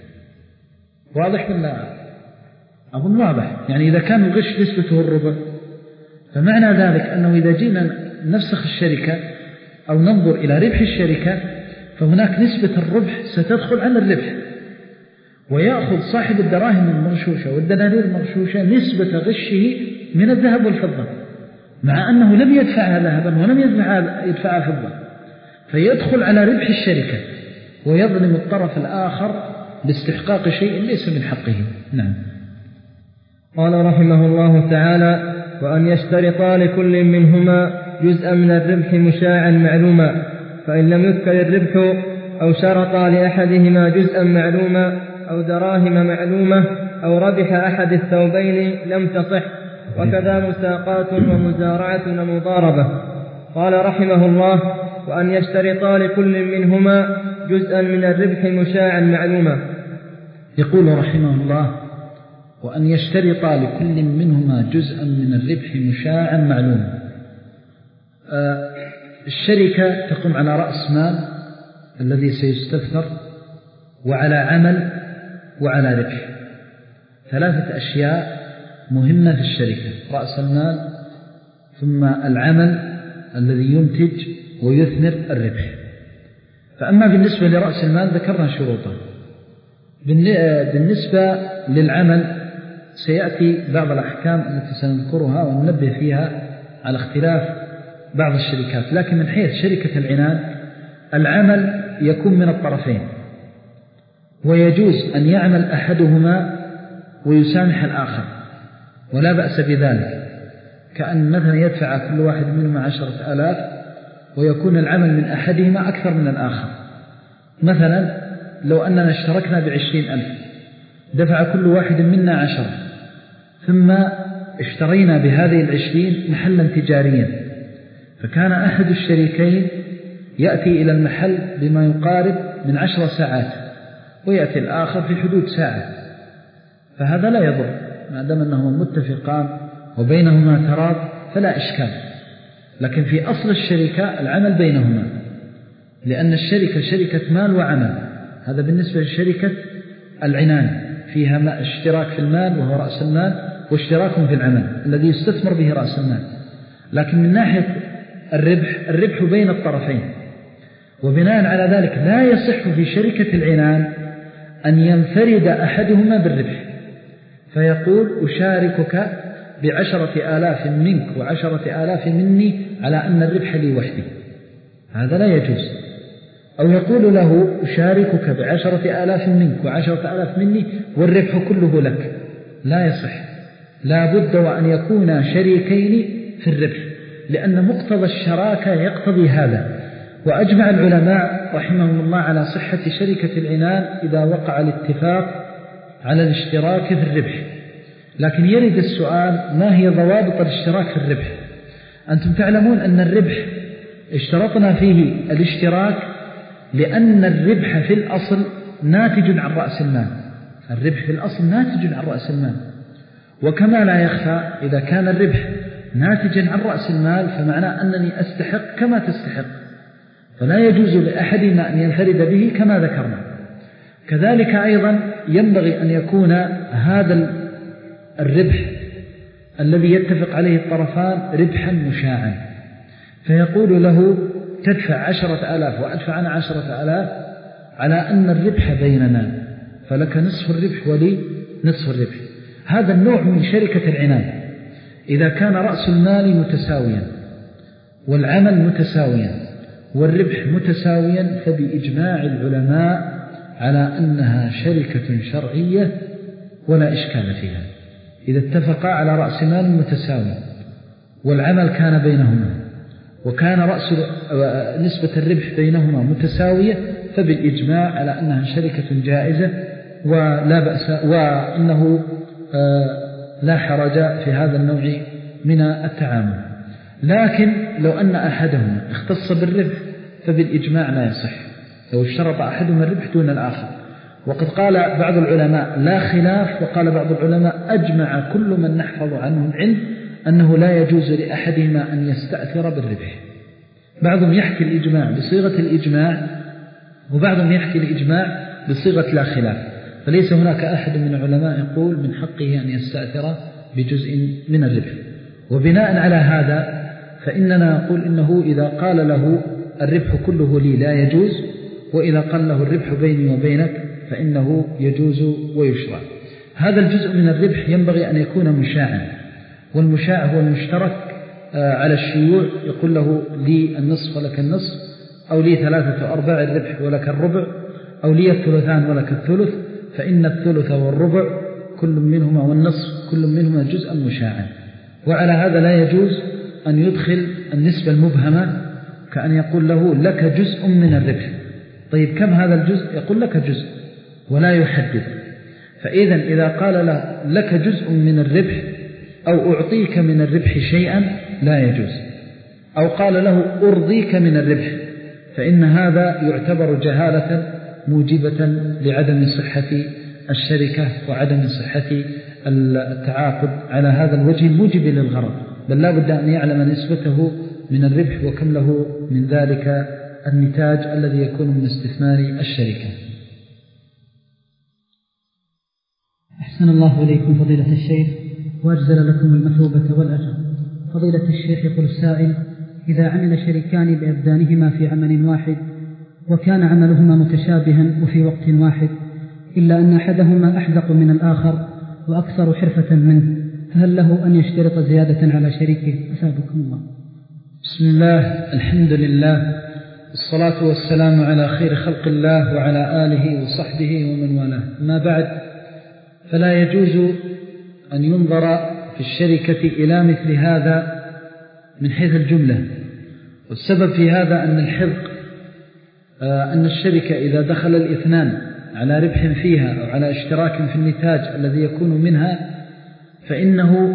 واضح ولا أظن واضح؟ يعني إذا كان الغش نسبته الربع، فمعنى ذلك أنه إذا جينا نفسخ الشركة أو ننظر إلى ربح الشركة فهناك نسبة الربح ستدخل على الربح، ويأخذ صاحب الدراهم المغشوشة والدنانير المغشوشة نسبة غشه من الذهب والفضة، مع أنه لم يدفعها ذهبا ولم يدفعها, يدفعها فضة، فيدخل على ربح الشركة ويظلم الطرف الآخر باستحقاق شيء ليس من حقه. نعم. قال رحمه الله تعالى: وأن يشترطا لكل منهما جزءا من الربح مشاعا معلوما، فإن لم يذكر الربح أو شرطا لأحدهما جزءا معلوما أو دراهم معلومة أو ربح أحد الثوبين لم تصح، وكذا مساقات ومزارعة ومضاربة. قال رحمه الله: وأن يشترطا لكل منهما جزءا من الربح مشاعا معلوما. يقول رحمه الله: وأن يشترطا لكل منهما جزءا من الربح مشاعا معلوما. آه الشركة تقوم على رأس مال الذي سيستثمر، وعلى عمل، وعلى ربح. ثلاثة أشياء مهمة في الشركة: رأس المال، ثم العمل الذي ينتج ويثمر الربح. فأما بالنسبة لرأس المال ذكرنا شروطه، بالنسبة للعمل سيأتي بعض الأحكام التي سنذكرها وننبه فيها على اختلاف بعض الشركات، لكن من حيث شركة العنان العمل يكون من الطرفين، ويجوز أن يعمل أحدهما ويسامح الآخر ولا بأس بذلك، كأن مثلا يدفع كل واحد منهما عشرة آلاف ويكون العمل من أحدهما أكثر من الآخر. مثلا لو أننا اشتركنا بعشرين ألف دفع كل واحد منا عشرة، ثم اشترينا بهذه العشرين محلا تجاريا، فكان أحد الشريكين يأتي إلى المحل بما يقارب من عشر ساعات ويأتي الآخر في حدود ساعة، فهذا لا يضر ما دام أنهما متفقان وبينهما تراض فلا إشكال. لكن في أصل الشركة العمل بينهما، لأن الشركة شركة مال وعمل، هذا بالنسبة لشركة العنان فيها اشتراك في المال وهو رأس المال، واشتراك في العمل الذي يستثمر به رأس المال. لكن من ناحية الربح الربح بين الطرفين، وبناء على ذلك لا يصح في شركة العنان أن ينفرد أحدهما بالربح فيقول أشاركك بعشرة آلاف منك وعشرة آلاف مني على أن الربح لي وحدي، هذا لا يجوز. أو يقول له أشاركك بعشرة آلاف منك وعشرة آلاف مني والربح كله لك، لا يصح، لا بد وأن يكون شريكين في الربح، لأن مقتضى الشراكة يقتضي هذا. وأجمع العلماء رحمهم الله على صحة شركة العنان إذا وقع الاتفاق على الاشتراك في الربح. لكن يرد السؤال: ما هي ضوابط الاشتراك في الربح؟ أنتم تعلمون أن الربح اشترطنا فيه الاشتراك لأن الربح في الأصل ناتج عن رأس المال، الربح في الأصل ناتج عن رأس المال، وكما لا يخفى إذا كان الربح ناتجا عن رأس المال فمعناه أنني أستحق كما تستحق، فلا يجوز لأحدنا أن ينفرد به كما ذكرنا. كذلك أيضا ينبغي أن يكون هذا الربح الذي يتفق عليه الطرفان ربحا مشاعا، فيقول له تدفع عشرة آلاف وأدفع أنا عشرة آلاف على أن الربح بيننا، فلك نصف الربح ولي نصف الربح. هذا النوع من شركة العنان إذا كان رأس المال متساويا والعمل متساويا والربح متساويا، فبإجماع العلماء على أنها شركة شرعية ولا إشكال فيها إذا اتفقا على رأس مال متساوي والعمل كان بينهما وكان رأس نسبة الربح بينهما متساوية، فبالإجماع على أنها شركة جائزة ولا بأس، وأنه لا حرج في هذا النوع من التعامل. لكن لو أن أحدهم اختص بالربح فبالإجماع لا يصح، لو اشترط أحدهم الربح دون الآخر. وقد قال بعض العلماء لا خلاف، وقال بعض العلماء أجمع كل من نحفظ عنه العلم أنه لا يجوز لأحدهما أن يستأثر بالربح. بعضهم يحكي الإجماع بصيغة الإجماع وبعضهم يحكي الإجماع بصيغة لا خلاف، فليس هناك أحد من العلماء يقول من حقه أن يستأثر بجزء من الربح. وبناء على هذا فإننا نقول إنه إذا قال له الربح كله لي لا يجوز، وإذا قال له الربح بيني وبينك فإنه يجوز ويشرع. هذا الجزء من الربح ينبغي أن يكون مشاعا، والمشاع هو المشترك على الشيوع، يقول له لي النصف ولك النصف، أو لي ثلاثة أرباع الربح ولك الربع، أو لي الثلثان ولك الثلث، فإن الثلث والربع كل منهما والنصف كل منهما جزءا مشاعا. وعلى هذا لا يجوز أن يدخل النسبة المبهمة كأن يقول له لك جزء من الربح. طيب كم هذا الجزء؟ يقول لك جزء ولا يحدد. فإذا إذا قال له لك جزء من الربح أو أعطيك من الربح شيئا لا يجوز، أو قال له أرضيك من الربح، فإن هذا يعتبر جهالة موجبة لعدم صحة الشركة وعدم صحة التعاقد على هذا الوجه الموجب للغرض، بل لا بد أن يعلم نسبته من الربح وكم له من ذلك النتاج الذي يكون من استثمار الشركة. أحسن الله إليكم فضيلة الشيخ وأجزل لكم المثوبة والأجر. فضيلة الشيخ يقول السائل: إذا عمل شريكان بأبدانهما في عمل واحد وكان عملهما متشابها وفي وقت واحد، إلا أن أحدهما أحذق من الآخر وأكثر حرفة منه، فهل له أن يشترط زيادة على شريكه؟ أثابكم الله. بسم الله، الحمد لله، الصلاة والسلام على خير خلق الله وعلى آله وصحبه ومن والاه. ما بعد، فلا يجوز أن ينظر في الشركة إلى مثل هذا من حيث الجملة. والسبب في هذا أن الحذق أن الشركة إذا دخل الاثنان على ربح فيها أو على اشتراك في النتاج الذي يكون منها، فإنه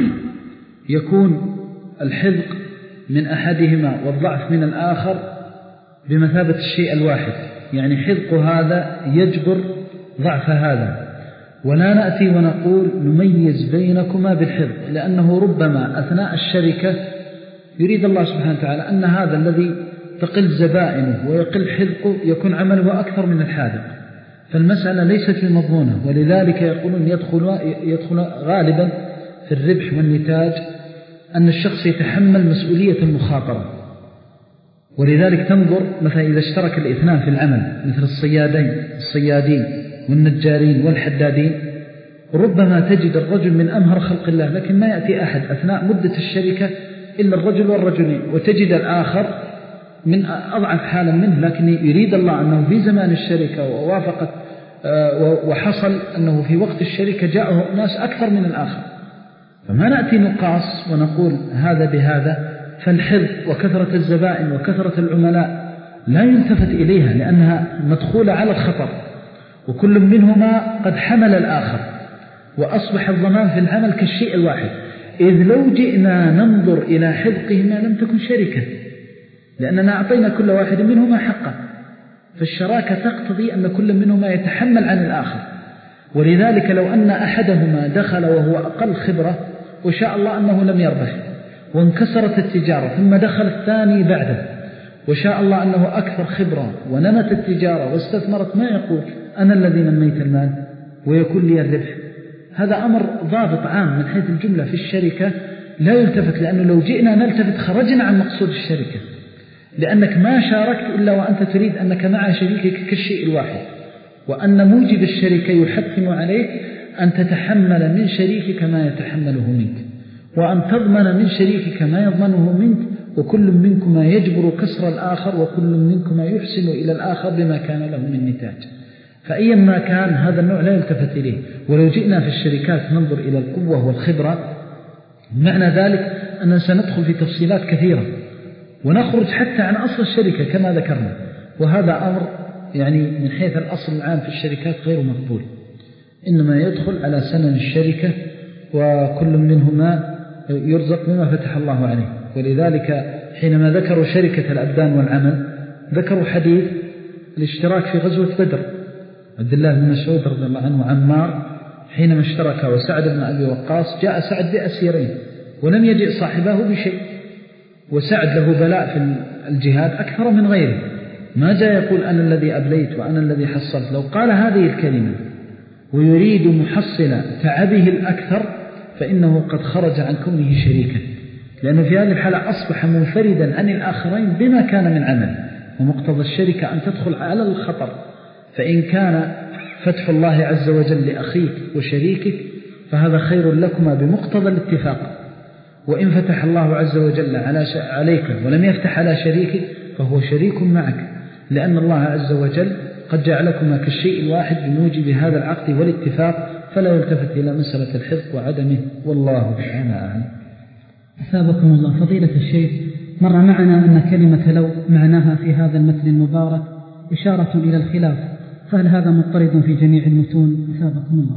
يكون الحذق من أحدهما والضعف من الآخر بمثابة الشيء الواحد، يعني حذق هذا يجبر ضعف هذا. ولا نأتي ونقول نميز بينكما بالحذق، لأنه ربما أثناء الشركة يريد الله سبحانه وتعالى أن هذا الذي تقل زبائنه ويقل حذقه يكون عمله أكثر من الحاذق، فالمسألة ليست بمضمونة. ولذلك يقولون يدخل, يدخل غالبا في الربح والنتاج أن الشخص يتحمل مسؤولية المخاطرة. ولذلك تنظر مثلا إذا اشترك الاثنان في العمل مثل الصيادين الصيادين والنجارين والحدادين، ربما تجد الرجل من أمهر خلق الله، لكن ما يأتي أحد أثناء مدة الشركة إلا الرجل والرجلين، وتجد الآخر من أضعف حالا منه، لكن يريد الله أنه في زمان الشركة ووافقت وحصل أنه في وقت الشركة جاءه ناس أكثر من الآخر. فما نأتي نقاس ونقول هذا بهذا. فالحذق وكثرة الزبائن وكثرة العملاء لا يلتفت إليها، لأنها مدخولة على الخطر، وكل منهما قد حمل الآخر، وأصبح الضمان في العمل كالشيء الواحد. إذ لو جئنا ننظر إلى حذقهما لم تكن شركة، لأننا أعطينا كل واحد منهما حقا، فالشراكة تقتضي أن كل منهما يتحمل عن الآخر. ولذلك لو أن أحدهما دخل وهو أقل خبرة وشاء الله أنه لم يربح وانكسرت التجارة، ثم دخل الثاني بعده وشاء الله أنه أكثر خبرة ونمت التجارة واستثمرت، ما يقول أنا الذي نميت المال ويكون لي الربح. هذا أمر ضابط عام من حيث الجملة في الشركة لا يلتفت، لأنه لو جئنا نلتفت خرجنا عن مقصود الشركة، لأنك ما شاركت إلا وأنت تريد أنك مع شريكك كالشيء الواحد، وأن موجب الشركة يحتم عليك أن تتحمل من شريكك ما يتحمله منك، وأن تضمن من شريكك ما يضمنه منك، وكل منكما يجبر كسر الآخر، وكل منكما يحسن إلى الآخر بما كان له من نتاج. فأيما كان هذا النوع لا يلتفت إليه. ولو جئنا في الشركات ننظر إلى القوة والخبرة، معنى ذلك أننا سندخل في تفصيلات كثيرة ونخرج حتى عن أصل الشركة كما ذكرنا، وهذا أمر يعني من حيث الأصل العام في الشركات غير مقبول. إنما يدخل على سنن الشركة، وكل منهما يرزق بما فتح الله عليه. ولذلك حينما ذكروا شركة الأبدان والعمل ذكروا حديث الاشتراك في غزوة بدر. عبد الله بن مسعود رضي الله عنه وعمار حينما اشترك وسعد بن أبي وقاص، جاء سعد بأسيرين ولم يجئ صاحبه بشيء، وسعد له بلاء في الجهاد أكثر من غيره، ما جاء يقول أنا الذي أبليت وأنا الذي حصلت. لو قال هذه الكلمة ويريد محصل تعبه الأكثر فإنه قد خرج عن كونه شريكا، لأنه في هذه الحالة أصبح منفردا عن الآخرين بما كان من عمل. ومقتضى الشركة أن تدخل على الخطر، فإن كان فتح الله عز وجل لأخيك وشريكك فهذا خير لكما بمقتضى الاتفاق، وإن فتح الله عز وجل عليك ولم يفتح على شريكك فهو شريك معك، لأن الله عز وجل قد جعلكما كالشيء الواحد بموجب هذا العقد والاتفاق، فلا يلتفت إلى مسألة الحذق وعدمه، والله تعالى أعلم. أثابكم الله. فضيلة الشيخ، مر معنا أن كلمة لو معناها في هذا المتن المبارك إشارة إلى الخلاف، فهل هذا مضطرد في جميع المتون؟ أثابكم الله.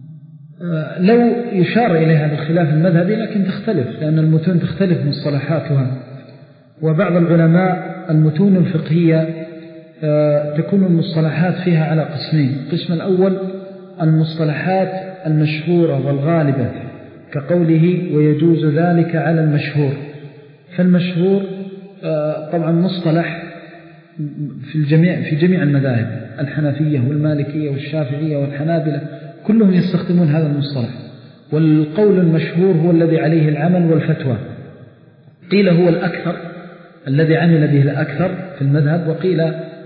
آه لو يشار إليها بالخلاف المذهبي، لكن تختلف لأن المتون تختلف مصطلحاتها. وبعض العلماء المتون الفقهية آه تكون المصطلحات فيها على قسمين. القسم الأول المصطلحات المشهورة والغالبة كقوله ويجوز ذلك على المشهور. فالمشهور آه طبعا مصطلح في الجميع في جميع المذاهب، الحنفية والمالكية والشافعية والحنابلة كلهم يستخدمون هذا المصطلح. والقول المشهور هو الذي عليه العمل والفتوى. قيل هو الأكثر الذي عمل به الأكثر في المذهب، وقيل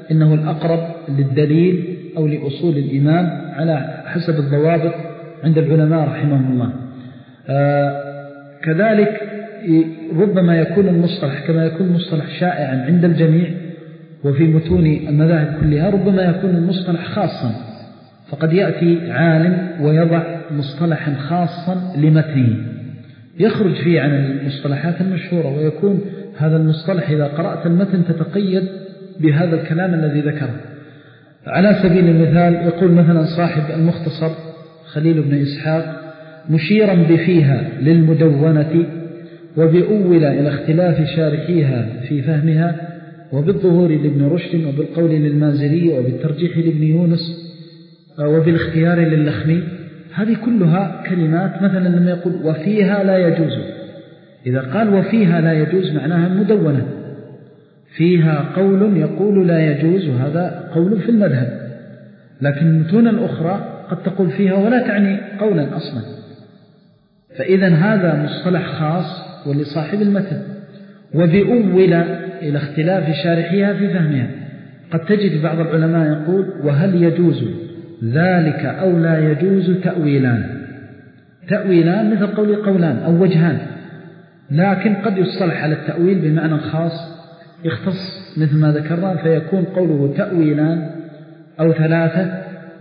إنه الأقرب للدليل أو لأصول الإمام على حسب الضوابط عند العلماء رحمهم الله. آه كذلك ربما يكون المصطلح كما يكون المصطلح شائعا عند الجميع وفي متون المذاهب كلها، ربما يكون المصطلح خاصا، فقد يأتي عالم ويضع مصطلحا خاصا لمتنه يخرج فيه عن المصطلحات المشهورة، ويكون هذا المصطلح إذا قرأت المتن تتقيد بهذا الكلام الذي ذكره. على سبيل المثال يقول مثلا صاحب المختصر خليل بن إسحاق مشيرا بفيها للمدونة وبأول إلى اختلاف شارحيها في فهمها وبالظهور لابن رشد وبالقول للمازري وبالترجيح لابن يونس وبالاختيار للخمي. هذه كلها كلمات مثلا لما يقول وفيها لا يجوز، إذا قال وفيها لا يجوز معناها مدونة، فيها قول يقول لا يجوز وهذا قول في المذهب، لكن المتون الأخرى قد تقول فيها ولا تعني قولا أصلا. فإذا هذا مصطلح خاص ولصاحب المتن. وبأول إلى اختلاف شارحها في فهمها، قد تجد بعض العلماء يقول وهل يجوز ذلك أو لا يجوز تأويلان. تأويلان مثل قول قولان أو وجهان، لكن قد يصطلح على التأويل بمعنى خاص يختص مثل ما ذكرنا، فيكون قوله تأويلان أو ثلاثة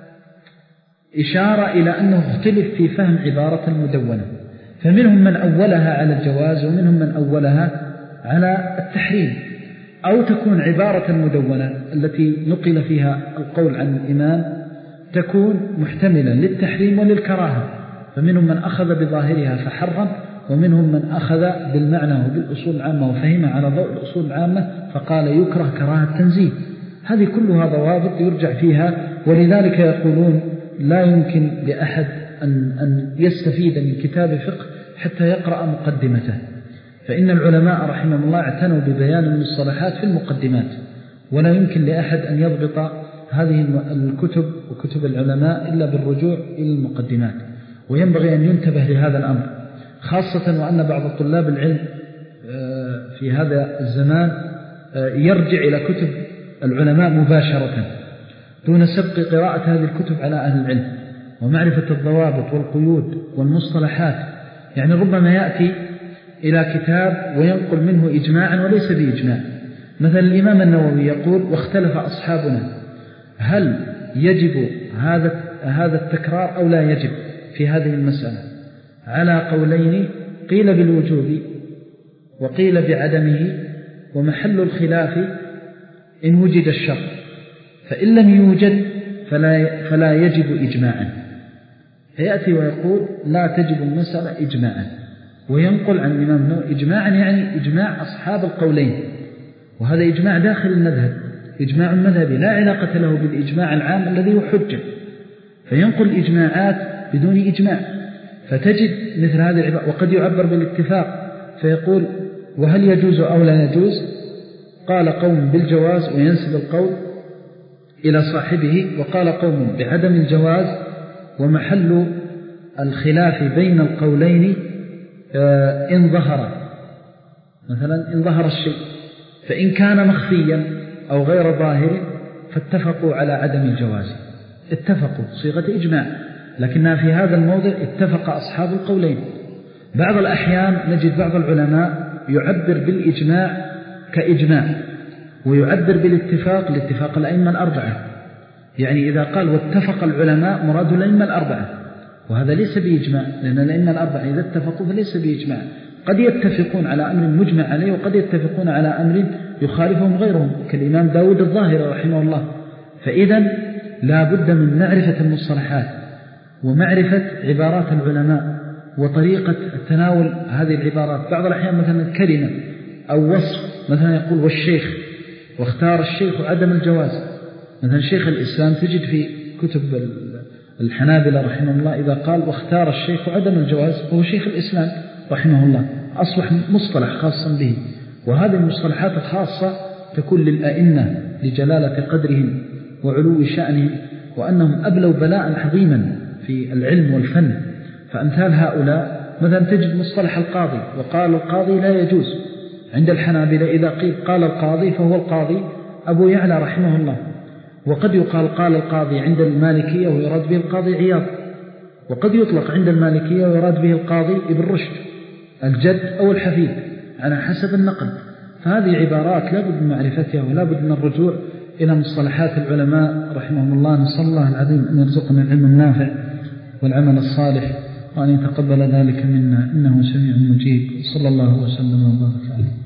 إشارة إلى أنه اختلف في فهم عبارة المدونة، فمنهم من أولها على الجواز ومنهم من أولها على التحريم، أو تكون عبارة المدونة التي نقل فيها القول عن الإمام تكون محتملا للتحريم وللكراهة، فمنهم من أخذ بظاهرها فحرم، ومنهم من أخذ بالمعنى وبالأصول العامة وفهمها على ضوء الأصول العامة فقال يكره كراهة تنزيه. هذه كلها ضوابط يرجع فيها، ولذلك يقولون لا يمكن لأحد أن, أن يستفيد من كتاب فقه حتى يقرأ مقدمته، فإن العلماء رحمهم الله اعتنوا ببيان المصطلحات في المقدمات، ولا يمكن لأحد أن يضبط هذه الكتب وكتب العلماء إلا بالرجوع إلى المقدمات. وينبغي أن ينتبه لهذا الأمر، خاصة وأن بعض طلاب العلم في هذا الزمان يرجع إلى كتب العلماء مباشرة دون سبق قراءة هذه الكتب على أهل العلم ومعرفة الضوابط والقيود والمصطلحات. يعني ربما يأتي إلى كتاب وينقل منه إجماعا وليس بإجماع. مثلا الإمام النووي يقول واختلف أصحابنا هل يجب هذا هذا التكرار أو لا يجب في هذه المسألة، على قولين، قيل بالوجوب وقيل بعدمه، ومحل الخلاف إن وجد الشرط، فإن لم يوجد فلا, فلا يجب إجماعا. فيأتي ويقول لا تجب المسألة إجماعا، وينقل عن الإمام النووي إجماعا يعني إجماع أصحاب القولين، وهذا إجماع داخل المذهب، إجماع مذهبي لا علاقة له بالإجماع العام الذي هو حجة، فينقل إجماعات بدون إجماع. فتجد مثل هذه العبارة، وقد يعبر بالاتفاق فيقول وهل يجوز أو لا يجوز، قال قوم بالجواز وينسب القول إلى صاحبه، وقال قوم بعدم الجواز، ومحل الخلاف بين القولين إن ظهر، مثلا إن ظهر الشيء، فإن كان مخفيا أو غير ظاهر فاتفقوا على عدم الجواز. اتفقوا صيغة إجماع، لكنها في هذا الموضع اتفق أصحاب القولين. بعض الأحيان نجد بعض العلماء يعبر بالإجماع كإجماع، ويعبر بالاتفاق لاتفاق الأئمة الأربعة، يعني إذا قال واتفق العلماء مراد الأئمة الأربعة، وهذا ليس بإجماع، لأن الأئمة الأربعة إذا اتفقوا فليس بإجماع، قد يتفقون على أمر مجمع عليه وقد يتفقون على أمر يخالفهم غيرهم كالإمام داود الظاهري رحمه الله. فإذا لا بد من معرفة المصطلحات ومعرفة عبارات العلماء وطريقة تناول هذه العبارات. بعض الأحيان مثلا كلمة أو وصف، مثلا يقول والشيخ، واختار الشيخ عدم الجواز. مثلا شيخ الإسلام تجد في كتب الحنابلة رحمه الله إذا قال واختار الشيخ عدم الجواز فهو شيخ الإسلام رحمه الله، أصبح مصطلح خاصا به. وهذه المصطلحات الخاصة تكون للأئمة لجلالة قدرهم وعلو شأنهم، وأنهم أبلوا بلاء عظيما في العلم والفن. فأمثال هؤلاء مثلا تجد مصطلح القاضي، وقال القاضي لا يجوز عند الحنابلة، إذا قيل قال القاضي فهو القاضي أبو يعلى رحمه الله. وقد يقال قال القاضي عند المالكية ويراد به القاضي عياض، وقد يطلق عند المالكية ويراد به القاضي ابن رشد الجد أو الحفيد على حسب النقل. فهذه عبارات لا بد من معرفتها ولا بد من الرجوع إلى مصطلحات العلماء رحمهم الله. نسأل الله العظيم أن يرزقنا العلم النافع والعمل الصالح وأن يتقبل ذلك منا إنه سميع مجيب. صلى الله وسلم وبارك عليه.